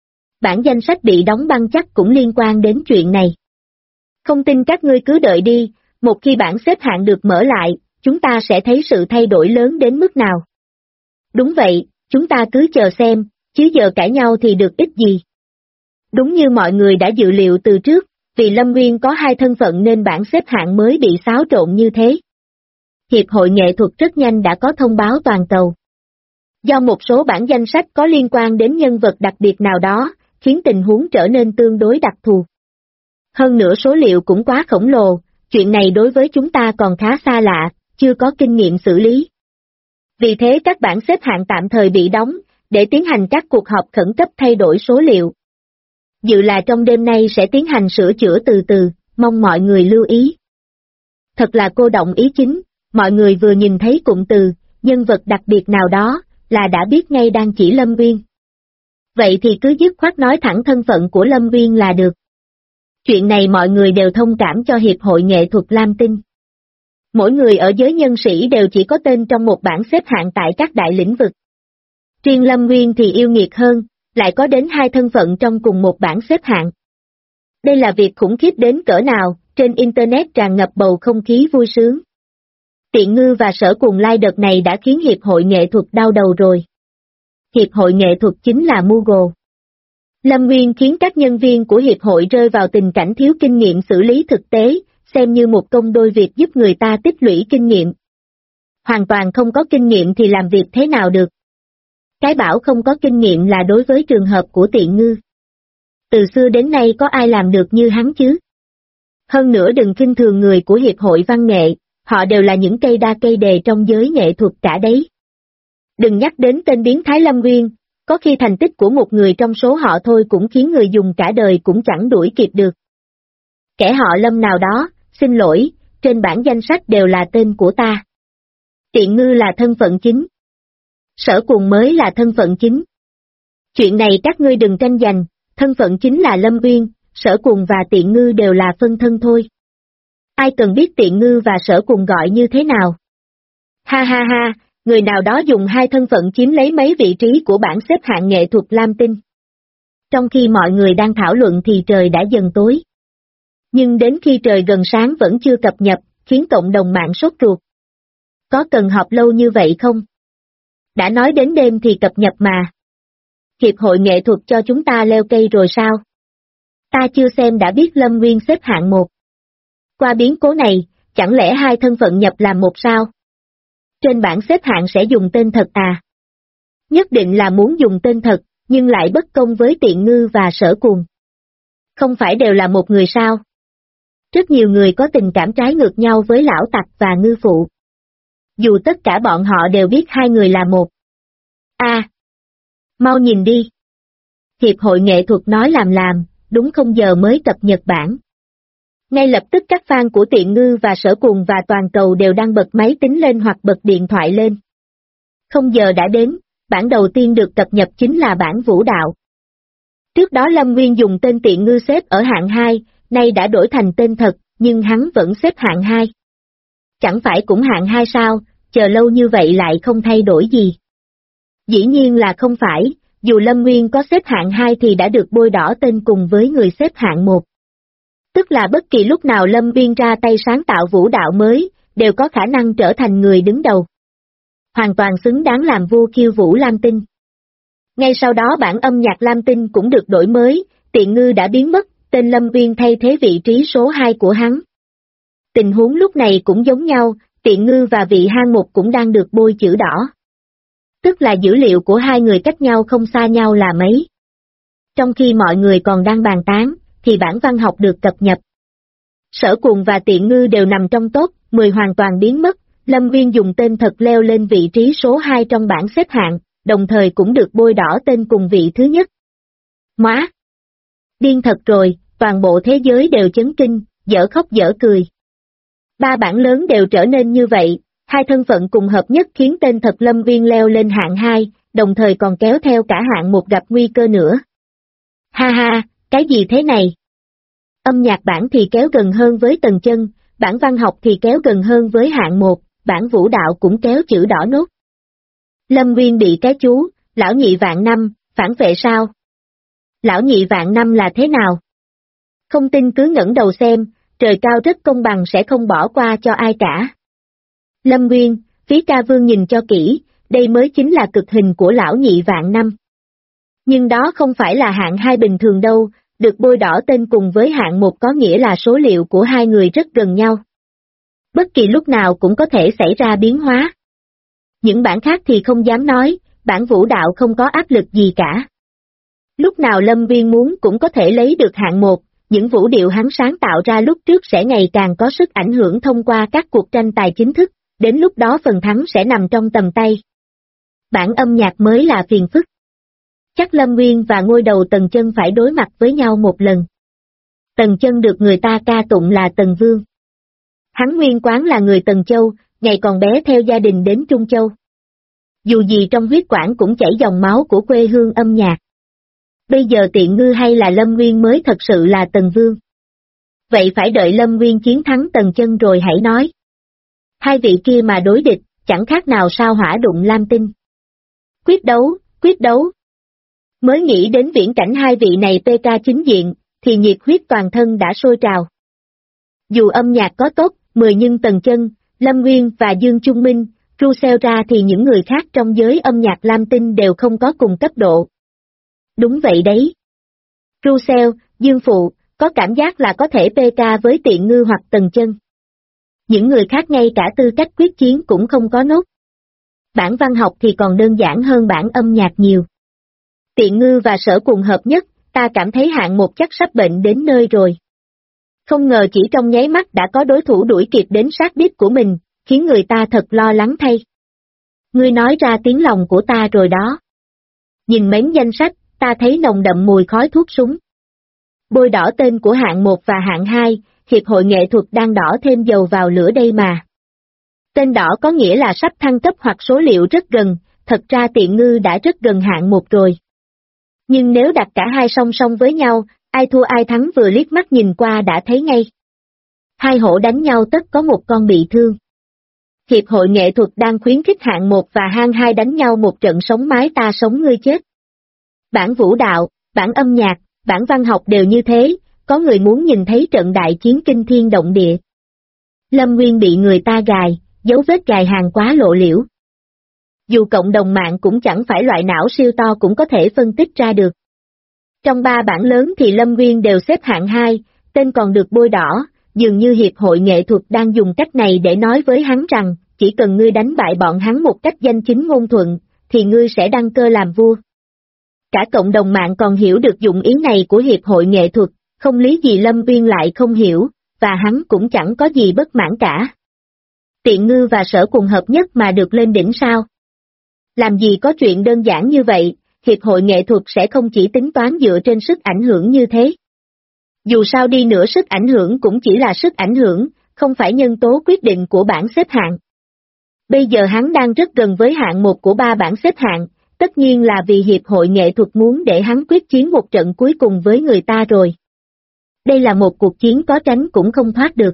Bản danh sách bị đóng băng chắc cũng liên quan đến chuyện này. Không tin các ngươi cứ đợi đi, một khi bảng xếp hạng được mở lại, chúng ta sẽ thấy sự thay đổi lớn đến mức nào. Đúng vậy, chúng ta cứ chờ xem, chứ giờ cãi nhau thì được ích gì. Đúng như mọi người đã dự liệu từ trước, vì Lâm Nguyên có hai thân phận nên bảng xếp hạng mới bị xáo trộn như thế. Hiệp hội nghệ thuật rất nhanh đã có thông báo toàn cầu. Do một số bản danh sách có liên quan đến nhân vật đặc biệt nào đó, khiến tình huống trở nên tương đối đặc thù. Hơn nữa số liệu cũng quá khổng lồ, chuyện này đối với chúng ta còn khá xa lạ, chưa có kinh nghiệm xử lý. Vì thế các bảng xếp hạng tạm thời bị đóng, để tiến hành các cuộc họp khẩn cấp thay đổi số liệu. Dự là trong đêm nay sẽ tiến hành sửa chữa từ từ, mong mọi người lưu ý. Thật là cô động ý chính, mọi người vừa nhìn thấy cụm từ, nhân vật đặc biệt nào đó, là đã biết ngay đang chỉ Lâm Nguyên. Vậy thì cứ dứt khoát nói thẳng thân phận của Lâm Nguyên là được. Chuyện này mọi người đều thông cảm cho Hiệp hội Nghệ thuật Lam Tinh. Mỗi người ở giới nhân sĩ đều chỉ có tên trong một bảng xếp hạng tại các đại lĩnh vực. Riêng Lâm Nguyên thì yêu nghiệt hơn, lại có đến hai thân phận trong cùng một bảng xếp hạng. Đây là việc khủng khiếp đến cỡ nào, trên Internet tràn ngập bầu không khí vui sướng. Tiện Ngư và Sở Cùng like đợt này đã khiến Hiệp hội Nghệ thuật đau đầu rồi. Hiệp hội Nghệ thuật chính là Google. Lâm Nguyên khiến các nhân viên của Hiệp hội rơi vào tình cảnh thiếu kinh nghiệm xử lý thực tế, xem như một công đôi việc giúp người ta tích lũy kinh nghiệm. Hoàn toàn không có kinh nghiệm thì làm việc thế nào được? Cái bảo không có kinh nghiệm là đối với trường hợp của Tiện Ngư. Từ xưa đến nay có ai làm được như hắn chứ? Hơn nữa đừng khinh thường người của Hiệp hội Văn nghệ, họ đều là những cây đa cây đề trong giới nghệ thuật cả đấy. Đừng nhắc đến tên biến thái Lâm Nguyên, có khi thành tích của một người trong số họ thôi cũng khiến người dùng cả đời cũng chẳng đuổi kịp được. Kẻ họ Lâm nào đó, xin lỗi, trên bảng danh sách đều là tên của ta. Tiện Ngư là thân phận chính. Sở Cuồng mới là thân phận chính. Chuyện này các ngươi đừng tranh giành, thân phận chính là Lâm Nguyên, Sở Cuồng và Tiện Ngư đều là phân thân thôi. Ai cần biết Tiện Ngư và Sở Cuồng gọi như thế nào? Ha ha ha, người nào đó dùng hai thân phận chiếm lấy mấy vị trí của bảng xếp hạng nghệ thuật Lam Tinh. Trong khi mọi người đang thảo luận thì trời đã dần tối. Nhưng đến khi trời gần sáng vẫn chưa cập nhật, khiến cộng đồng mạng sốt ruột. Có cần họp lâu như vậy không? Đã nói đến đêm thì cập nhật mà. Hiệp hội nghệ thuật cho chúng ta leo cây rồi sao? Ta chưa xem đã biết Lâm Nguyên xếp hạng 1. Qua biến cố này, chẳng lẽ hai thân phận nhập làm một sao? Trên bảng xếp hạng sẽ dùng tên thật à? Nhất định là muốn dùng tên thật, nhưng lại bất công với Tiện Ngư và Sở Cuồng. Không phải đều là một người sao? Rất nhiều người có tình cảm trái ngược nhau với lão tặc và ngư phụ. Dù tất cả bọn họ đều biết hai người là một. Mau nhìn đi. Hiệp hội nghệ thuật nói làm, đúng không giờ mới cập nhật bảng. Ngay lập tức các fan của Tiện Ngư và Sở Cuồng và toàn cầu đều đang bật máy tính lên hoặc bật điện thoại lên. Không giờ đã đến, bảng đầu tiên được cập nhật chính là bảng vũ đạo. Trước đó Lâm Nguyên dùng tên Tiện Ngư xếp ở hạng 2, nay đã đổi thành tên thật, nhưng hắn vẫn xếp hạng 2. Chẳng phải cũng hạng 2 sao, chờ lâu như vậy lại không thay đổi gì. Dĩ nhiên là không phải, dù Lâm Nguyên có xếp hạng 2 thì đã được bôi đỏ tên cùng với người xếp hạng 1. Tức là bất kỳ lúc nào Lâm Nguyên ra tay sáng tạo vũ đạo mới, đều có khả năng trở thành người đứng đầu. Hoàn toàn xứng đáng làm vua khiêu vũ Lam Tinh. Ngay sau đó bản âm nhạc Lam Tinh cũng được đổi mới, Tiện Ngư đã biến mất, tên Lâm Nguyên thay thế vị trí số 2 của hắn. Tình huống lúc này cũng giống nhau, Tiện Ngư và vị hang mục cũng đang được bôi chữ đỏ. Tức là dữ liệu của hai người cách nhau không xa nhau là mấy. Trong khi mọi người còn đang bàn tán, thì bản văn học được cập nhật. Sở Cuồng và Tiện Ngư đều nằm trong top 10 hoàn toàn biến mất, Lâm Nguyên dùng tên thật leo lên vị trí số 2 trong bảng xếp hạng, đồng thời cũng được bôi đỏ tên cùng vị thứ nhất. Móa! Điên thật rồi, toàn bộ thế giới đều chấn kinh, dở khóc dở cười. Ba bảng lớn đều trở nên như vậy, hai thân phận cùng hợp nhất khiến tên thật Lâm Nguyên leo lên hạng 2, đồng thời còn kéo theo cả hạng 1 gặp nguy cơ nữa. Ha ha, cái gì thế này? Âm nhạc bảng thì kéo gần hơn với Tần Chân, bản văn học thì kéo gần hơn với hạng 1, bản vũ đạo cũng kéo chữ đỏ nốt. Lâm Nguyên bị cái chú, lão nhị vạn năm, phản vệ sao? Lão nhị vạn năm là thế nào? Không tin cứ ngẩng đầu xem, trời cao rất công bằng sẽ không bỏ qua cho ai cả. Lâm Nguyên, Phí Ca Vương nhìn cho kỹ, đây mới chính là cực hình của lão nhị vạn năm. Nhưng đó không phải là hạng 2 bình thường đâu, được bôi đỏ tên cùng với hạng 1 có nghĩa là số liệu của hai người rất gần nhau. Bất kỳ lúc nào cũng có thể xảy ra biến hóa. Những bản khác thì không dám nói, bản vũ đạo không có áp lực gì cả. Lúc nào Lâm Nguyên muốn cũng có thể lấy được hạng 1, những vũ điệu hắn sáng tạo ra lúc trước sẽ ngày càng có sức ảnh hưởng thông qua các cuộc tranh tài chính thức, đến lúc đó phần thắng sẽ nằm trong tầm tay. Bản âm nhạc mới là phiền phức. Chắc Lâm Nguyên và ngôi đầu Tần Chân phải đối mặt với nhau một lần. Tần Chân được người ta ca tụng là Tần Vương. Hắn nguyên quán là người Tần Châu, ngày còn bé theo gia đình đến Trung Châu. Dù gì trong huyết quản cũng chảy dòng máu của quê hương âm nhạc. Bây giờ Tiện Ngư hay là Lâm Nguyên mới thật sự là Tần Vương. Vậy phải đợi Lâm Nguyên chiến thắng Tần Chân rồi hãy nói. Hai vị kia mà đối địch, chẳng khác nào sao hỏa đụng Lam Tinh. Quyết đấu. Mới nghĩ đến viễn cảnh hai vị này PK chính diện, thì nhiệt huyết toàn thân đã sôi trào. Dù âm nhạc có tốt, 10 nhưng Tần Chân, Lâm Nguyên và Dương Trung Minh, Russell ra thì những người khác trong giới âm nhạc Lam Tinh đều không có cùng cấp độ. Đúng vậy đấy. Russell, Dương Phụ, có cảm giác là có thể PK với Tiện Ngư hoặc Tần Chân. Những người khác ngay cả tư cách quyết chiến cũng không có nốt. Bản văn học thì còn đơn giản hơn bản âm nhạc nhiều. Tiện Ngư và Sở Cuồng hợp nhất, ta cảm thấy hạng 1 chắc sắp bệnh đến nơi rồi. Không ngờ chỉ trong nháy mắt đã có đối thủ đuổi kịp đến sát đích của mình, khiến người ta thật lo lắng thay. Ngươi nói ra tiếng lòng của ta rồi đó. Nhìn mến danh sách, ta thấy nồng đậm mùi khói thuốc súng. Bôi đỏ tên của hạng 1 và hạng 2, Hiệp hội nghệ thuật đang đỏ thêm dầu vào lửa đây mà. Tên đỏ có nghĩa là sắp thăng cấp hoặc số liệu rất gần, thật ra Tiện Ngư đã rất gần hạng 1 rồi. Nhưng nếu đặt cả hai song song với nhau, ai thua ai thắng vừa liếc mắt nhìn qua đã thấy ngay. Hai hổ đánh nhau tất có một con bị thương. Hiệp hội nghệ thuật đang khuyến khích hạng 1 và hạng 2 đánh nhau một trận sống mái ta sống ngươi chết. Bản vũ đạo, bản âm nhạc, bản văn học đều như thế, có người muốn nhìn thấy trận đại chiến kinh thiên động địa. Lâm Nguyên bị người ta gài, dấu vết gài hàng quá lộ liễu. Dù cộng đồng mạng cũng chẳng phải loại não siêu to cũng có thể phân tích ra được. Trong 3 bảng lớn thì Lâm Nguyên đều xếp hạng 2, tên còn được bôi đỏ, dường như Hiệp hội nghệ thuật đang dùng cách này để nói với hắn rằng, chỉ cần ngươi đánh bại bọn hắn một cách danh chính ngôn thuận, thì ngươi sẽ đăng cơ làm vua. Cả cộng đồng mạng còn hiểu được dụng ý này của Hiệp hội nghệ thuật, không lý gì Lâm Nguyên lại không hiểu, và hắn cũng chẳng có gì bất mãn cả. Tiện Ngư và Sở Cùng hợp nhất mà được lên đỉnh sao? Làm gì có chuyện đơn giản như vậy, Hiệp hội nghệ thuật sẽ không chỉ tính toán dựa trên sức ảnh hưởng như thế. Dù sao đi nữa sức ảnh hưởng cũng chỉ là sức ảnh hưởng, không phải nhân tố quyết định của bảng xếp hạng. Bây giờ hắn đang rất gần với hạng 1 của 3 bảng xếp hạng, tất nhiên là vì Hiệp hội nghệ thuật muốn để hắn quyết chiến một trận cuối cùng với người ta rồi. Đây là một cuộc chiến có tránh cũng không thoát được.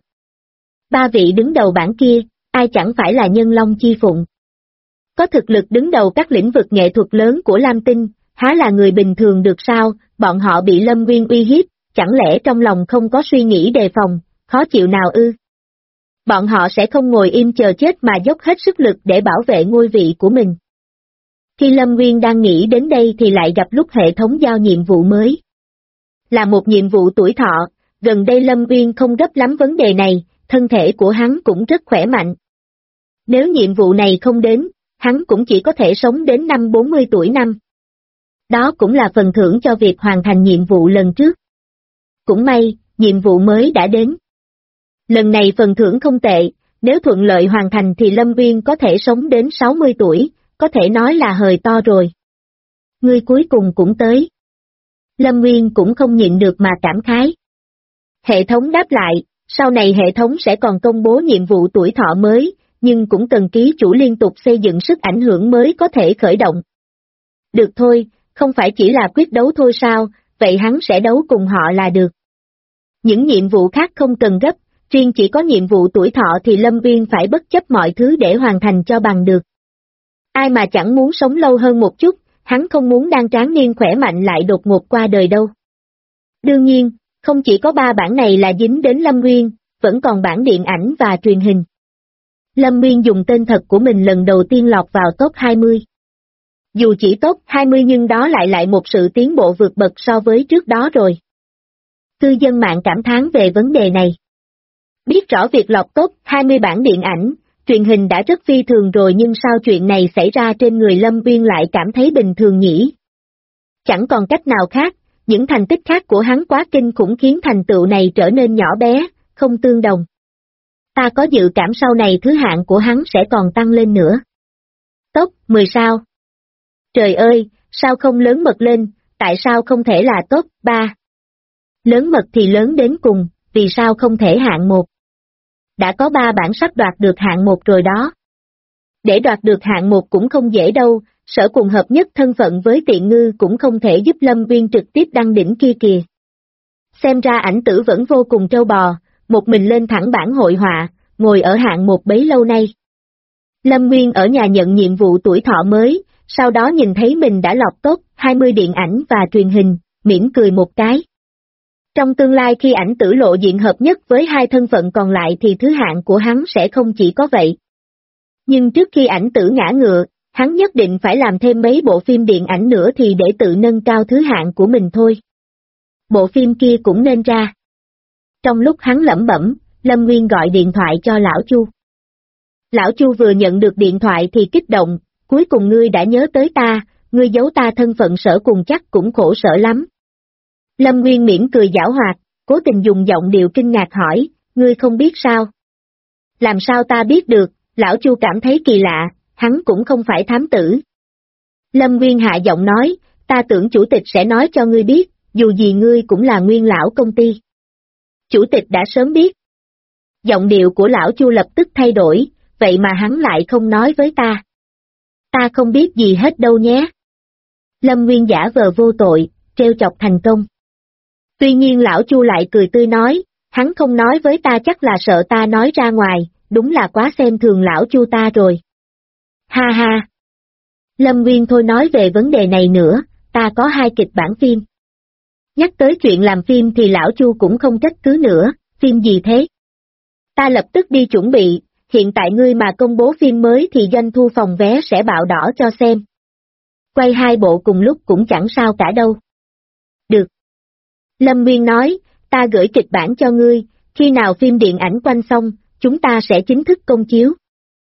3 vị đứng đầu bảng kia, ai chẳng phải là nhân long chi phụng. Có thực lực đứng đầu các lĩnh vực nghệ thuật lớn của Lam Tinh, há là người bình thường được sao, bọn họ bị Lâm Nguyên uy hiếp, chẳng lẽ trong lòng không có suy nghĩ đề phòng, khó chịu nào ư? Bọn họ sẽ không ngồi im chờ chết mà dốc hết sức lực để bảo vệ ngôi vị của mình. Khi Lâm Nguyên đang nghĩ đến đây thì lại gặp lúc hệ thống giao nhiệm vụ mới. Là một nhiệm vụ tuổi thọ, gần đây Lâm Nguyên không gấp lắm vấn đề này, thân thể của hắn cũng rất khỏe mạnh. Nếu nhiệm vụ này không đến, hắn cũng chỉ có thể sống đến năm 40 tuổi năm. Đó cũng là phần thưởng cho việc hoàn thành nhiệm vụ lần trước. Cũng may, nhiệm vụ mới đã đến. Lần này phần thưởng không tệ, nếu thuận lợi hoàn thành thì Lâm Nguyên có thể sống đến 60 tuổi, có thể nói là hời to rồi. Ngươi cuối cùng cũng tới. Lâm Nguyên cũng không nhịn được mà cảm khái. Hệ thống đáp lại, sau này hệ thống sẽ còn công bố nhiệm vụ tuổi thọ mới, nhưng cũng cần ký chủ liên tục xây dựng sức ảnh hưởng mới có thể khởi động. Được thôi, không phải chỉ là quyết đấu thôi sao, vậy hắn sẽ đấu cùng họ là được. Những nhiệm vụ khác không cần gấp, riêng chỉ có nhiệm vụ tuổi thọ thì Lâm Nguyên phải bất chấp mọi thứ để hoàn thành cho bằng được. Ai mà chẳng muốn sống lâu hơn một chút, hắn không muốn đang tráng niên khỏe mạnh lại đột ngột qua đời đâu. Đương nhiên, không chỉ có 3 bản này là dính đến Lâm Nguyên, vẫn còn bản điện ảnh và truyền hình. Lâm Nguyên dùng tên thật của mình lần đầu tiên lọt vào top 20. Dù chỉ top 20 nhưng đó lại một sự tiến bộ vượt bậc so với trước đó rồi. Cư dân mạng cảm thán về vấn đề này. Biết rõ việc lọt top 20 bản điện ảnh, truyền hình đã rất phi thường rồi nhưng sao chuyện này xảy ra trên người Lâm Nguyên lại cảm thấy bình thường nhỉ? Chẳng còn cách nào khác, những thành tích khác của hắn quá kinh khủng khiến thành tựu này trở nên nhỏ bé, không tương đồng. Ta có dự cảm sau này thứ hạng của hắn sẽ còn tăng lên nữa. Top 10 sao? Trời ơi, sao không lớn mật lên, tại sao không thể là top 3? Lớn mật thì lớn đến cùng, vì sao không thể hạng 1? Đã có 3 bản sắp đoạt được hạng 1 rồi đó. Để đoạt được hạng 1 cũng không dễ đâu, Sở Cùng hợp nhất thân phận với Tiện Ngư cũng không thể giúp Lâm Nguyên trực tiếp đăng đỉnh kia kìa. Xem ra ảnh tử vẫn vô cùng trâu bò, một mình lên thẳng bảng hội họa, ngồi ở hạng 1 bấy lâu nay. Lâm Nguyên ở nhà nhận nhiệm vụ tuổi thọ mới, sau đó nhìn thấy mình đã lọt top 20 điện ảnh và truyền hình, mỉm cười một cái. Trong tương lai khi ảnh tử lộ diện hợp nhất với 2 thân phận còn lại thì thứ hạng của hắn sẽ không chỉ có vậy. Nhưng trước khi ảnh tử ngã ngựa, hắn nhất định phải làm thêm mấy bộ phim điện ảnh nữa thì để tự nâng cao thứ hạng của mình thôi. Bộ phim kia cũng nên ra. Trong lúc hắn lẩm bẩm, Lâm Nguyên gọi điện thoại cho Lão Chu. Lão Chu vừa nhận được điện thoại thì kích động, cuối cùng ngươi đã nhớ tới ta, ngươi giấu ta thân phận Sở Cùng chắc cũng khổ sở lắm. Lâm Nguyên mỉm cười giảo hoạt, cố tình dùng giọng điệu kinh ngạc hỏi, ngươi không biết sao? Làm sao ta biết được, lão Chu cảm thấy kỳ lạ, hắn cũng không phải thám tử. Lâm Nguyên hạ giọng nói, ta tưởng chủ tịch sẽ nói cho ngươi biết, dù gì ngươi cũng là nguyên lão công ty. Chủ tịch đã sớm biết. Giọng điệu của lão Chu lập tức thay đổi, vậy mà hắn lại không nói với ta. Ta không biết gì hết đâu nhé. Lâm Nguyên giả vờ vô tội, trêu chọc thành công. Tuy nhiên lão Chu lại cười tươi nói, hắn không nói với ta chắc là sợ ta nói ra ngoài, đúng là quá xem thường lão Chu ta rồi. Ha ha. Lâm Nguyên thôi nói về vấn đề này nữa, ta có 2 kịch bản phim. Nhắc tới chuyện làm phim thì lão Chu cũng không trách cứ nữa, phim gì thế? Ta lập tức đi chuẩn bị, hiện tại ngươi mà công bố phim mới thì doanh thu phòng vé sẽ bạo đỏ cho xem. Quay 2 bộ cùng lúc cũng chẳng sao cả đâu. Được. Lâm Nguyên nói, ta gửi kịch bản cho ngươi, khi nào phim điện ảnh quanh xong, chúng ta sẽ chính thức công chiếu.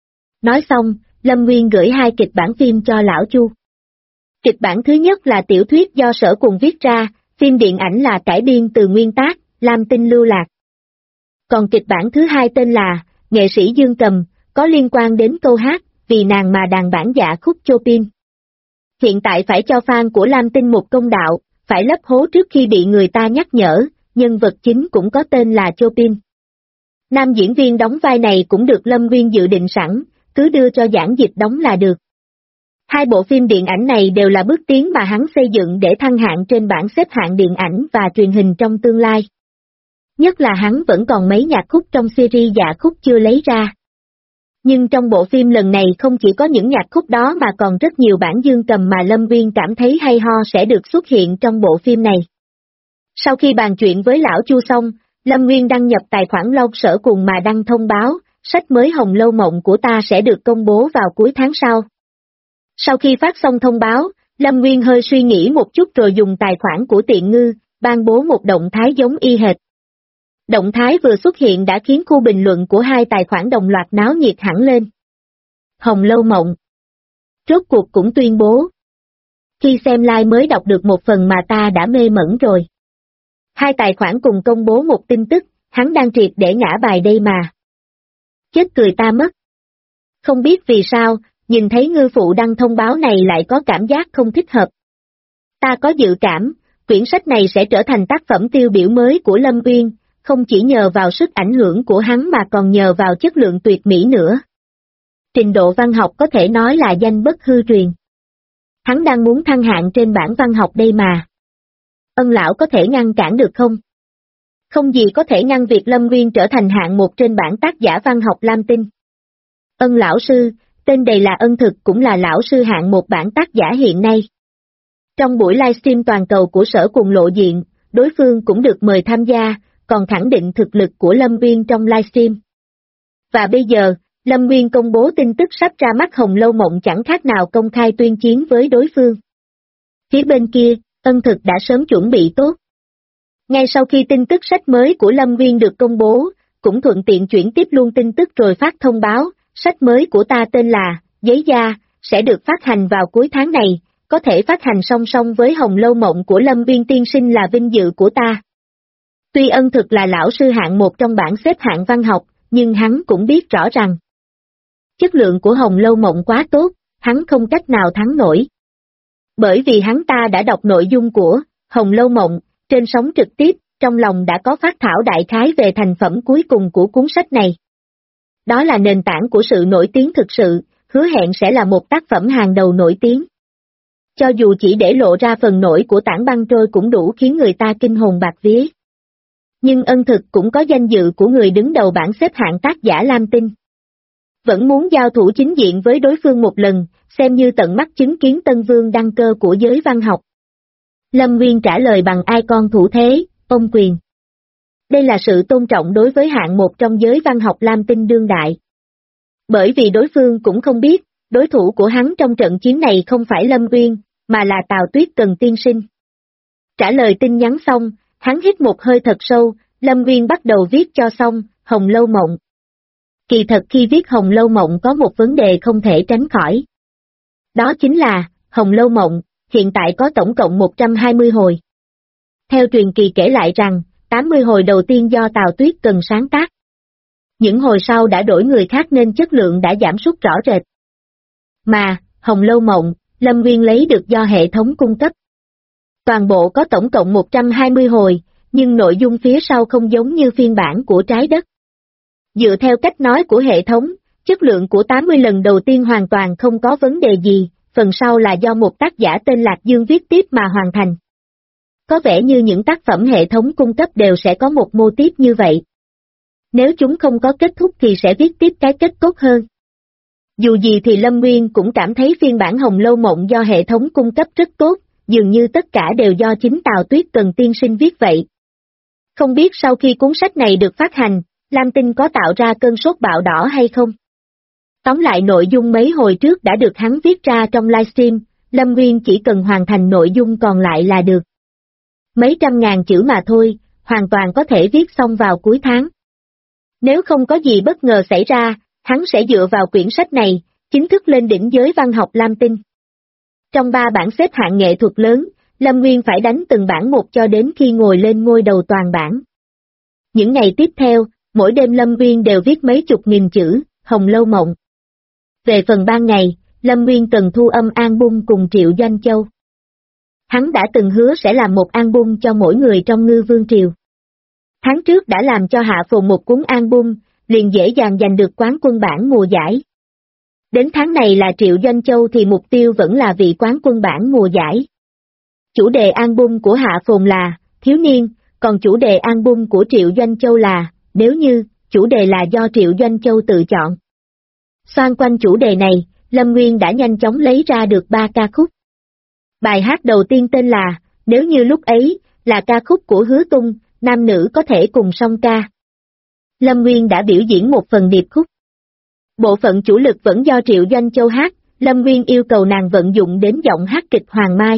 Nói xong, Lâm Nguyên gửi 2 kịch bản phim cho lão Chu. Kịch bản thứ nhất là tiểu thuyết do Sở Cùng viết ra, phim điện ảnh là cải biên từ nguyên tác, Lam Tinh lưu lạc. Còn kịch bản thứ 2 tên là, Nghệ sĩ Dương Cầm, có liên quan đến câu hát, vì nàng mà đàn bản dạ khúc Chopin. Hiện tại phải cho fan của Lam Tinh một công đạo, phải lấp hố trước khi bị người ta nhắc nhở, nhân vật chính cũng có tên là Chopin. Nam diễn viên đóng vai này cũng được Lâm Nguyên dự định sẵn, cứ đưa cho giảng dịch đóng là được. 2 bộ phim điện ảnh này đều là bước tiến mà hắn xây dựng để thăng hạng trên bảng xếp hạng điện ảnh và truyền hình trong tương lai. Nhất là hắn vẫn còn mấy nhạc khúc trong series dạ khúc chưa lấy ra. Nhưng trong bộ phim lần này không chỉ có những nhạc khúc đó mà còn rất nhiều bản dương cầm mà Lâm Nguyên cảm thấy hay ho sẽ được xuất hiện trong bộ phim này. Sau khi bàn chuyện với lão Chu xong, Lâm Nguyên đăng nhập tài khoản blog Sở Cùng mà đăng thông báo, sách mới Hồng Lâu Mộng của ta sẽ được công bố vào cuối tháng sau. Sau khi phát xong thông báo, Lâm Nguyên hơi suy nghĩ một chút rồi dùng tài khoản của Tiện Ngư, ban bố một động thái giống y hệt. Động thái vừa xuất hiện đã khiến khu bình luận của 2 tài khoản đồng loạt náo nhiệt hẳn lên. Hồng Lâu Mộng. Rốt cuộc cũng tuyên bố. Khi xem like mới đọc được một phần mà ta đã mê mẩn rồi. 2 tài khoản cùng công bố một tin tức, hắn đang triệt để ngã bài đây mà. Chết cười ta mất. Không biết vì sao, nhìn thấy ngư phụ đăng thông báo này lại có cảm giác không thích hợp. Ta có dự cảm, quyển sách này sẽ trở thành tác phẩm tiêu biểu mới của Lâm Nguyên, không chỉ nhờ vào sức ảnh hưởng của hắn mà còn nhờ vào chất lượng tuyệt mỹ nữa. Trình độ văn học có thể nói là danh bất hư truyền. Hắn đang muốn thăng hạng trên bảng văn học đây mà. Ân lão có thể ngăn cản được không? Không gì có thể ngăn việc Lâm Nguyên trở thành hạng 1 trên bảng tác giả văn học Lam Tinh. Ân lão sư, tên đầy là Ân Thực cũng là lão sư hạng 1 bảng tác giả hiện nay. Trong buổi livestream toàn cầu của Sở Cùng lộ diện, đối phương cũng được mời tham gia, còn khẳng định thực lực của Lâm Nguyên trong livestream. Và bây giờ, Lâm Nguyên công bố tin tức sắp ra mắt Hồng Lâu Mộng chẳng khác nào công khai tuyên chiến với đối phương. Phía bên kia, Ân Thực đã sớm chuẩn bị tốt. Ngay sau khi tin tức sách mới của Lâm Nguyên được công bố, cũng thuận tiện chuyển tiếp luôn tin tức rồi phát thông báo, sách mới của ta tên là Giấy Da, sẽ được phát hành vào cuối tháng này, có thể phát hành song song với Hồng Lâu Mộng của Lâm Nguyên tiên sinh là vinh dự của ta. Tuy Ân Thực là lão sư hạng 1 trong bảng xếp hạng văn học, nhưng hắn cũng biết rõ rằng chất lượng của Hồng Lâu Mộng quá tốt, hắn không cách nào thắng nổi. Bởi vì hắn ta đã đọc nội dung của Hồng Lâu Mộng, trên sóng trực tiếp, trong lòng đã có phát thảo đại khái về thành phẩm cuối cùng của cuốn sách này. Đó là nền tảng của sự nổi tiếng thực sự, hứa hẹn sẽ là một tác phẩm hàng đầu nổi tiếng. Cho dù chỉ để lộ ra phần nổi của tảng băng trôi cũng đủ khiến người ta kinh hồn bạt vía. Nhưng Ân Thực cũng có danh dự của người đứng đầu bảng xếp hạng tác giả Lam Tinh. Vẫn muốn giao thủ chính diện với đối phương một lần, xem như tận mắt chứng kiến Tân Vương đăng cơ của giới văn học. Lâm Nguyên trả lời bằng icon thủ thế, ôm quyền. Đây là sự tôn trọng đối với hạng 1 trong giới văn học Lam Tinh đương đại. Bởi vì đối phương cũng không biết, đối thủ của hắn trong trận chiến này không phải Lâm Nguyên, mà là Tào Tuyết Cần tiên sinh. Trả lời tin nhắn xong, hắn hít một hơi thật sâu, Lâm Nguyên bắt đầu viết cho xong, Hồng Lâu Mộng. Kỳ thật khi viết Hồng Lâu Mộng có một vấn đề không thể tránh khỏi. Đó chính là, Hồng Lâu Mộng, hiện tại có tổng cộng 120 hồi. Theo truyền kỳ kể lại rằng, 80 hồi đầu tiên do Tào Tuyết cần sáng tác. Những hồi sau đã đổi người khác nên chất lượng đã giảm sút rõ rệt. Mà, Hồng Lâu Mộng, Lâm Nguyên lấy được do hệ thống cung cấp. Toàn bộ có tổng cộng 120 hồi, nhưng nội dung phía sau không giống như phiên bản của Trái Đất. Dựa theo cách nói của hệ thống, chất lượng của 80 lần đầu tiên hoàn toàn không có vấn đề gì, phần sau là do một tác giả tên Lạc Dương viết tiếp mà hoàn thành. Có vẻ như những tác phẩm hệ thống cung cấp đều sẽ có một mô típ như vậy. Nếu chúng không có kết thúc thì sẽ viết tiếp cái kết tốt hơn. Dù gì thì Lâm Nguyên cũng cảm thấy phiên bản Hồng Lâu Mộng do hệ thống cung cấp rất tốt, dường như tất cả đều do chính Tào Tuyết Cần tiên sinh viết vậy. Không biết sau khi cuốn sách này được phát hành, Lam Tinh có tạo ra cơn sốt bạo đỏ hay không? Tóm lại nội dung mấy hồi trước đã được hắn viết ra trong livestream, Lâm Nguyên chỉ cần hoàn thành nội dung còn lại là được. Mấy trăm ngàn chữ mà thôi, hoàn toàn có thể viết xong vào cuối tháng. Nếu không có gì bất ngờ xảy ra, hắn sẽ dựa vào quyển sách này, chính thức lên đỉnh giới văn học Lam Tinh. Trong 3 bảng xếp hạng nghệ thuật lớn, Lâm Nguyên phải đánh từng bảng một cho đến khi ngồi lên ngôi đầu toàn bảng. Những ngày tiếp theo, mỗi đêm Lâm Nguyên đều viết mấy chục nghìn chữ, Hồng Lâu Mộng. Về phần ban ngày, Lâm Nguyên cần thu âm album cùng Triệu Doanh Châu. Hắn đã từng hứa sẽ làm một album cho mỗi người trong Ngư Vương Triều. Tháng trước đã làm cho Hạ Phồn một cuốn album, liền dễ dàng giành được quán quân bảng mùa giải. Đến tháng này là Triệu Doanh Châu thì mục tiêu vẫn là vị quán quân bảng mùa giải. Chủ đề album của Hạ Phồn là Thiếu Niên, còn chủ đề album của Triệu Doanh Châu là Nếu Như, chủ đề là do Triệu Doanh Châu tự chọn. Xoan quanh chủ đề này, Lâm Nguyên đã nhanh chóng lấy ra được 3 ca khúc. Bài hát đầu tiên tên là Nếu Như Lúc Ấy, là ca khúc của Hứa Tung, nam nữ có thể cùng song ca. Lâm Nguyên đã biểu diễn một phần điệp khúc. Bộ phận chủ lực vẫn do Triệu Doanh Châu hát, Lâm Nguyên yêu cầu nàng vận dụng đến giọng hát kịch Hoàng Mai.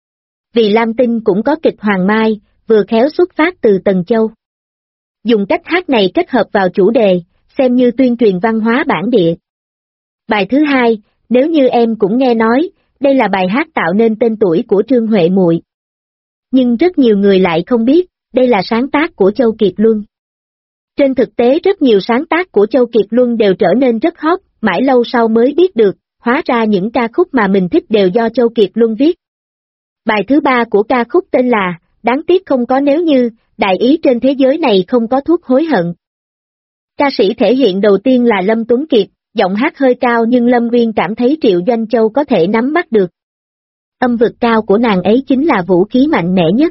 Vì Lam Tinh cũng có kịch Hoàng Mai, vừa khéo xuất phát từ Tần Châu. Dùng cách hát này kết hợp vào chủ đề, xem như tuyên truyền văn hóa bản địa. Bài thứ hai, Nếu Như Em Cũng Nghe Nói, đây là bài hát tạo nên tên tuổi của Trương Huệ Muội. Nhưng rất nhiều người lại không biết, đây là sáng tác của Châu Kiệt Luân. Trên thực tế rất nhiều sáng tác của Châu Kiệt Luân đều trở nên rất hot, mãi lâu sau mới biết được, hóa ra những ca khúc mà mình thích đều do Châu Kiệt Luân viết. Bài thứ ba của ca khúc tên là Đáng Tiếc Không Có Nếu Như, đại ý trên thế giới này không có thuốc hối hận. Ca sĩ thể hiện đầu tiên là Lâm Tuấn Kiệt, giọng hát hơi cao nhưng Lâm Nguyên cảm thấy Triệu Doanh Châu có thể nắm bắt được. Âm vực cao của nàng ấy chính là vũ khí mạnh mẽ nhất.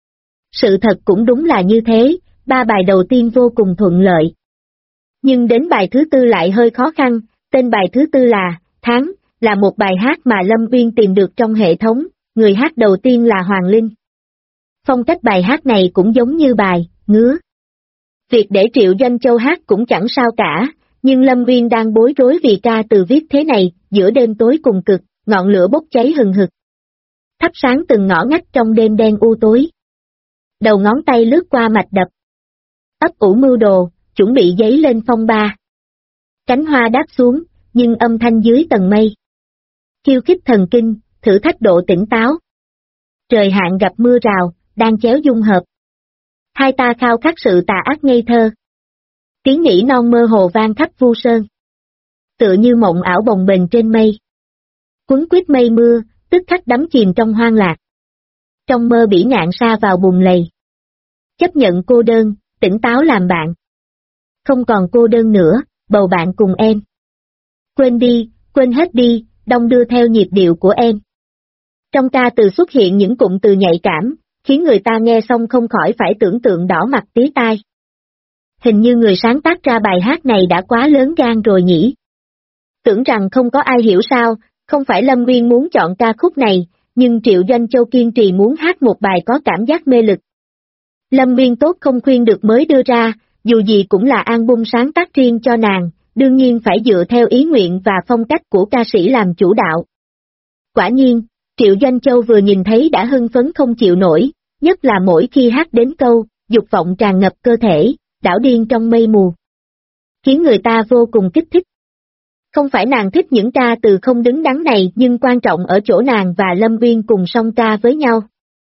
Sự thật cũng đúng là như thế, 3 bài đầu tiên vô cùng thuận lợi. Nhưng đến bài thứ tư lại hơi khó khăn, tên bài thứ tư là Tháng, là một bài hát mà Lâm Nguyên tìm được trong hệ thống, người hát đầu tiên là Hoàng Linh. Phong cách bài hát này cũng giống như bài Ngứa. Việc để Triệu Doanh Châu hát cũng chẳng sao cả, nhưng Lâm Nguyên đang bối rối vì ca từ viết thế này, giữa đêm tối cùng cực, ngọn lửa bốc cháy hừng hực. Thắp sáng từng ngõ ngách trong đêm đen u tối. Đầu ngón tay lướt qua mạch đập. Ấp ủ mưu đồ, chuẩn bị dấy lên phong ba. Cánh hoa đáp xuống, nhưng âm thanh dưới tầng mây. Khiêu khích thần kinh, thử thách độ tỉnh táo. Trời hạn gặp mưa rào, đang chéo dung hợp. Hai ta khao khát sự tà ác ngây thơ. Tiếng nỉ non mơ hồ vang khắp vu sơn. Tựa như mộng ảo bồng bềnh trên mây. Quấn quýt mây mưa, tức khắc đắm chìm trong hoang lạc. Trong mơ bỉ ngạn sa vào bùn lầy. Chấp nhận cô đơn, tỉnh táo làm bạn. Không còn cô đơn nữa, bầu bạn cùng em. Quên đi, quên hết đi, đong đưa theo nhịp điệu của em. Trong ca từ xuất hiện những cụm từ nhạy cảm, khiến người ta nghe xong không khỏi phải tưởng tượng đỏ mặt tía tai. Hình như người sáng tác ra bài hát này đã quá lớn gan rồi nhỉ. Tưởng rằng không có ai hiểu sao, không phải Lâm Nguyên muốn chọn ca khúc này, nhưng Triệu Doanh Châu kiên trì muốn hát một bài có cảm giác mê lực. Lâm Nguyên tốt không khuyên được mới đưa ra, dù gì cũng là album sáng tác riêng cho nàng, đương nhiên phải dựa theo ý nguyện và phong cách của ca sĩ làm chủ đạo. Quả nhiên, Triệu Doanh Châu vừa nhìn thấy đã hưng phấn không chịu nổi, nhất là mỗi khi hát đến câu, dục vọng tràn ngập cơ thể, đảo điên trong mây mù. Khiến người ta vô cùng kích thích. Không phải nàng thích những ca từ không đứng đắn này nhưng quan trọng ở chỗ nàng và Lâm Nguyên cùng song ca với nhau.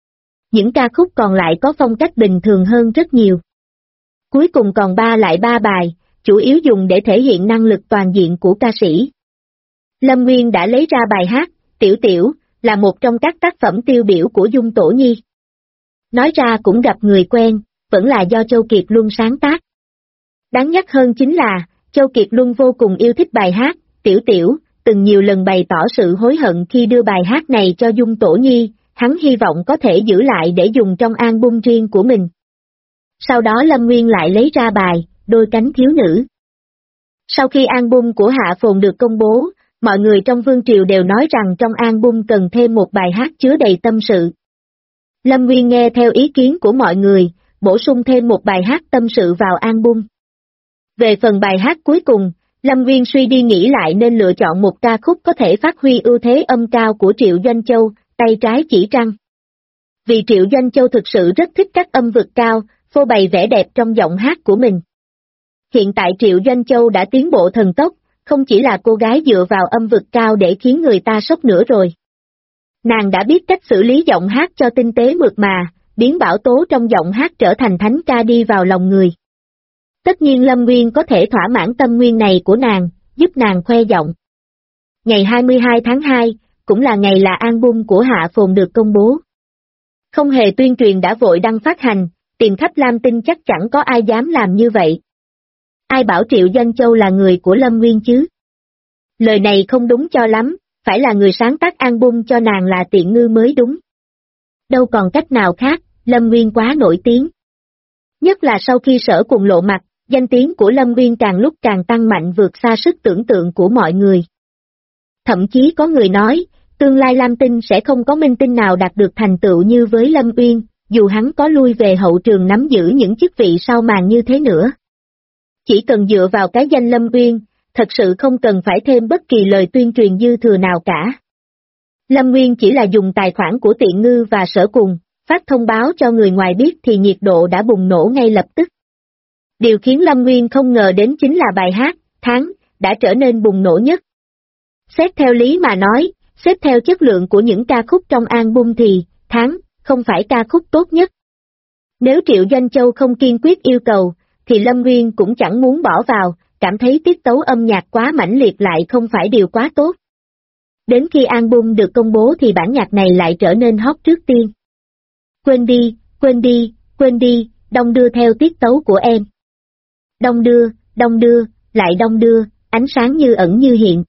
Những ca khúc còn lại có phong cách bình thường hơn rất nhiều. Cuối cùng còn lại ba bài, chủ yếu dùng để thể hiện năng lực toàn diện của ca sĩ. Lâm Nguyên đã lấy ra bài hát, Tiểu Tiểu, là một trong các tác phẩm tiêu biểu của Dung Tổ Nhi. Nói ra cũng gặp người quen, vẫn là do Châu Kiệt Luân sáng tác. Đáng nhắc hơn chính là, Châu Kiệt Luân vô cùng yêu thích bài hát, Tiểu Tiểu, từng nhiều lần bày tỏ sự hối hận khi đưa bài hát này cho Dung Tổ Nhi, hắn hy vọng có thể giữ lại để dùng trong album riêng của mình. Sau đó Lâm Nguyên lại lấy ra bài, Đôi Cánh Thiếu Nữ. Sau khi album của Hạ Phồn được công bố, mọi người trong vương triều đều nói rằng trong album cần thêm một bài hát chứa đầy tâm sự. Lâm Nguyên nghe theo ý kiến của mọi người, bổ sung thêm một bài hát tâm sự vào album. Về phần bài hát cuối cùng, Lâm Nguyên suy đi nghĩ lại nên lựa chọn một ca khúc có thể phát huy ưu thế âm cao của Triệu Doanh Châu, Tay Trái Chỉ Trăng. Vì Triệu Doanh Châu thực sự rất thích các âm vực cao, phô bày vẻ đẹp trong giọng hát của mình. Hiện tại Triệu Doanh Châu đã tiến bộ thần tốc, không chỉ là cô gái dựa vào âm vực cao để khiến người ta sốc nữa rồi. Nàng đã biết cách xử lý giọng hát cho tinh tế mượt mà, biến bão tố trong giọng hát trở thành thánh ca đi vào lòng người. Tất nhiên Lâm Nguyên có thể thỏa mãn tâm nguyên này của nàng, giúp nàng khoe giọng. Ngày 22 tháng 2, cũng là ngày là album của Hạ Phồn được công bố. Không hề tuyên truyền đã vội đăng phát hành, tìm khắp Lam Tinh chắc chẳng có ai dám làm như vậy. Ai bảo Triệu Doanh Châu là người của Lâm Nguyên chứ? Lời này không đúng cho lắm, phải là người sáng tác album cho nàng là Tiện Ngư mới đúng. Đâu còn cách nào khác, Lâm Nguyên quá nổi tiếng. Nhất là sau khi Sở Cùng lộ mặt, danh tiếng của Lâm Nguyên càng lúc càng tăng mạnh vượt xa sức tưởng tượng của mọi người. Thậm chí có người nói, tương lai Lam Tinh sẽ không có minh tinh nào đạt được thành tựu như với Lâm Uyên, dù hắn có lui về hậu trường nắm giữ những chức vị sau màn như thế nữa. Chỉ cần dựa vào cái danh Lâm Uyên, thật sự không cần phải thêm bất kỳ lời tuyên truyền dư thừa nào cả. Lâm Nguyên chỉ là dùng tài khoản của Tiện Ngư và Sở Cùng, phát thông báo cho người ngoài biết thì nhiệt độ đã bùng nổ ngay lập tức. Điều khiến Lâm Nguyên không ngờ đến chính là bài hát, Tháng, đã trở nên bùng nổ nhất. Xét theo lý mà nói, xếp theo chất lượng của những ca khúc trong album thì, Tháng, không phải ca khúc tốt nhất. Nếu Triệu Doanh Châu không kiên quyết yêu cầu, thì Lâm Nguyên cũng chẳng muốn bỏ vào, cảm thấy tiết tấu âm nhạc quá mãnh liệt lại không phải điều quá tốt. Đến khi album được công bố thì bản nhạc này lại trở nên hot trước tiên. Quên đi, quên đi, quên đi, đong đưa theo tiết tấu của em. Đong đưa, lại đong đưa, ánh sáng như ẩn như hiện.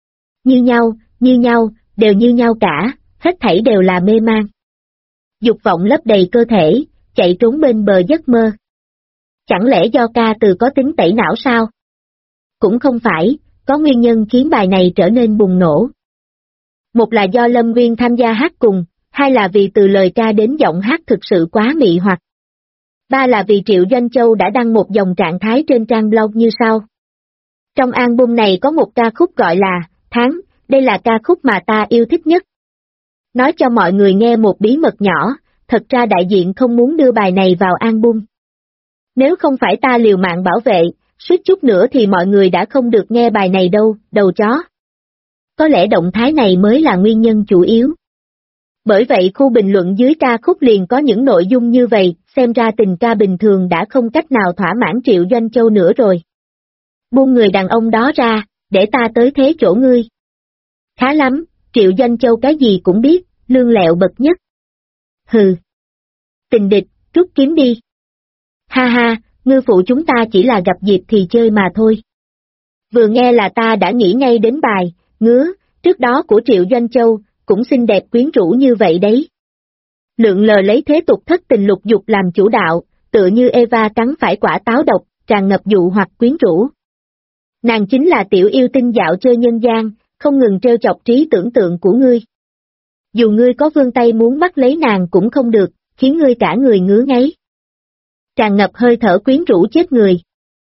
Như nhau, đều như nhau cả, hết thảy đều là mê man. Dục vọng lấp đầy cơ thể, chạy trốn bên bờ giấc mơ. Chẳng lẽ do ca từ có tính tẩy não sao? Cũng không phải, có nguyên nhân khiến bài này trở nên bùng nổ. Một là do Lâm Nguyên tham gia hát cùng, hai là vì từ lời ca đến giọng hát thực sự quá mị hoặc. Ba là vì Triệu Doanh Châu đã đăng một dòng trạng thái trên trang blog như sau. Trong album này có một ca khúc gọi là Tháng, đây là ca khúc mà ta yêu thích nhất. Nói cho mọi người nghe một bí mật nhỏ, thật ra đại diện không muốn đưa bài này vào album. Nếu không phải ta liều mạng bảo vệ, suýt chút nữa thì mọi người đã không được nghe bài này đâu, đầu chó. Có lẽ động thái này mới là nguyên nhân chủ yếu. Bởi vậy khu bình luận dưới ca khúc liền có những nội dung như vậy, xem ra tình ca bình thường đã không cách nào thỏa mãn Triệu Doanh Châu nữa rồi. Buông người đàn ông đó ra, để ta tới thế chỗ ngươi. Khá lắm, Triệu Doanh Châu cái gì cũng biết, lương lẹo bậc nhất. Hừ. Tình địch, rút kiếm đi. Ha ha, ngư phụ chúng ta chỉ là gặp dịp thì chơi mà thôi. Vừa nghe là ta đã nghĩ ngay đến bài, ngứa, trước đó của Triệu Doanh Châu, cũng xinh đẹp quyến rũ như vậy đấy. Lượn lờ lấy thế tục thất tình lục dục làm chủ đạo, tựa như Eva cắn phải quả táo độc, tràn ngập dụ hoặc quyến rũ. Nàng chính là tiểu yêu tinh dạo chơi nhân gian, không ngừng trêu chọc trí tưởng tượng của ngươi. Dù ngươi có vươn tay muốn bắt lấy nàng cũng không được, khiến ngươi cả người ngứa ngáy. Tràn ngập hơi thở quyến rũ chết người.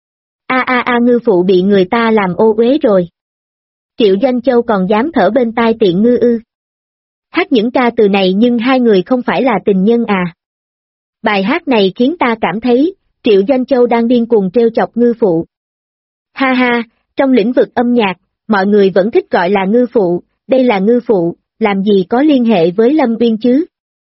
Ngư phụ bị người ta làm ô uế rồi. Triệu Doanh Châu còn dám thở bên tai Tiện Ngư ư. Hát những ca từ này nhưng hai người không phải là tình nhân à. Bài hát này khiến ta cảm thấy, Triệu Doanh Châu đang điên cuồng trêu chọc ngư phụ. Ha ha, trong lĩnh vực âm nhạc, mọi người vẫn thích gọi là ngư phụ, đây là ngư phụ, làm gì có liên hệ với Lâm Uyên chứ.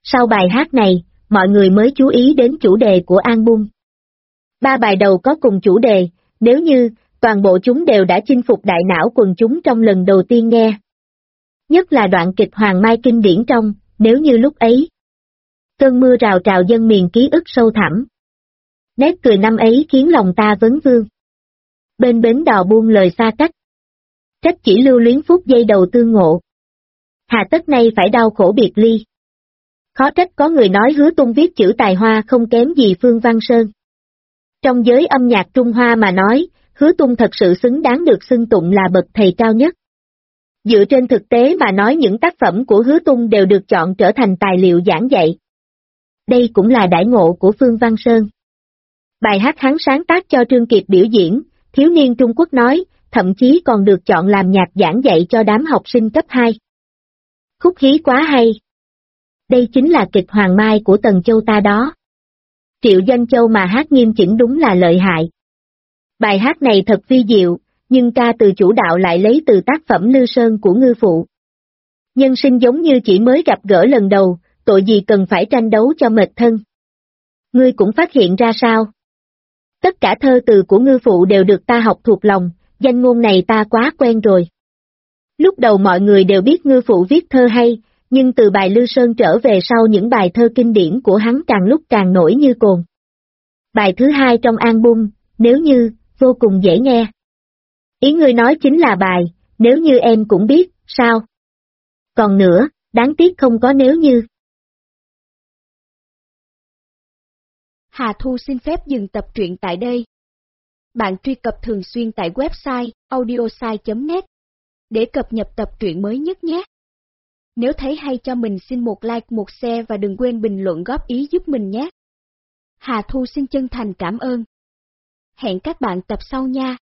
Sau bài hát này, mọi người mới chú ý đến chủ đề của album. 3 bài đầu có cùng chủ đề, nếu như, toàn bộ chúng đều đã chinh phục đại não quần chúng trong lần đầu tiên nghe. Nhất là đoạn kịch Hoàng Mai kinh điển trong, nếu như lúc ấy. Cơn mưa rào trào dân miền ký ức sâu thẳm. Nét cười năm ấy khiến lòng ta vấn vương. Bên bến đò buông lời xa cách. Trách chỉ lưu luyến phút giây đầu tương ngộ. Hà tất nay phải đau khổ biệt ly. Khó trách có người nói Hứa Tung viết chữ tài hoa không kém gì Phương Văn Sơn. Trong giới âm nhạc Trung Hoa mà nói, Hứa Tung thật sự xứng đáng được xưng tụng là bậc thầy cao nhất. Dựa trên thực tế mà nói những tác phẩm của Hứa Tung đều được chọn trở thành tài liệu giảng dạy. Đây cũng là đãi ngộ của Phương Văn Sơn. Bài hát hắn sáng tác cho Trương Kiệt biểu diễn, thiếu niên Trung Quốc nói, thậm chí còn được chọn làm nhạc giảng dạy cho đám học sinh cấp 2. Khúc hí quá hay. Đây chính là kịch Hoàng Mai của Tần Châu ta đó. Triệu Doanh Châu mà hát nghiêm chỉnh đúng là lợi hại. Bài hát này thật vi diệu, nhưng ca từ chủ đạo lại lấy từ tác phẩm Lư Sơn của Ngư Phụ. Nhân sinh giống như chỉ mới gặp gỡ lần đầu, tội gì cần phải tranh đấu cho mệt thân. Ngươi cũng phát hiện ra sao? Tất cả thơ từ của Ngư Phụ đều được ta học thuộc lòng, danh ngôn này ta quá quen rồi. Lúc đầu mọi người đều biết Ngư Phụ viết thơ hay, nhưng từ bài Lư Sơn trở về sau những bài thơ kinh điển của hắn càng lúc càng nổi như cồn. Bài thứ 2 trong album, Nếu Như, vô cùng dễ nghe. Ý ngươi nói chính là bài, Nếu Như em cũng biết, sao? Còn nữa, đáng tiếc không có nếu như. Hà Thu xin phép dừng tập truyện tại đây. Bạn truy cập thường xuyên tại website audiosai.net để cập nhật tập truyện mới nhất nhé. Nếu thấy hay cho mình xin một like, một share và đừng quên bình luận góp ý giúp mình nhé. Hà Thu xin chân thành cảm ơn. Hẹn các bạn tập sau nha.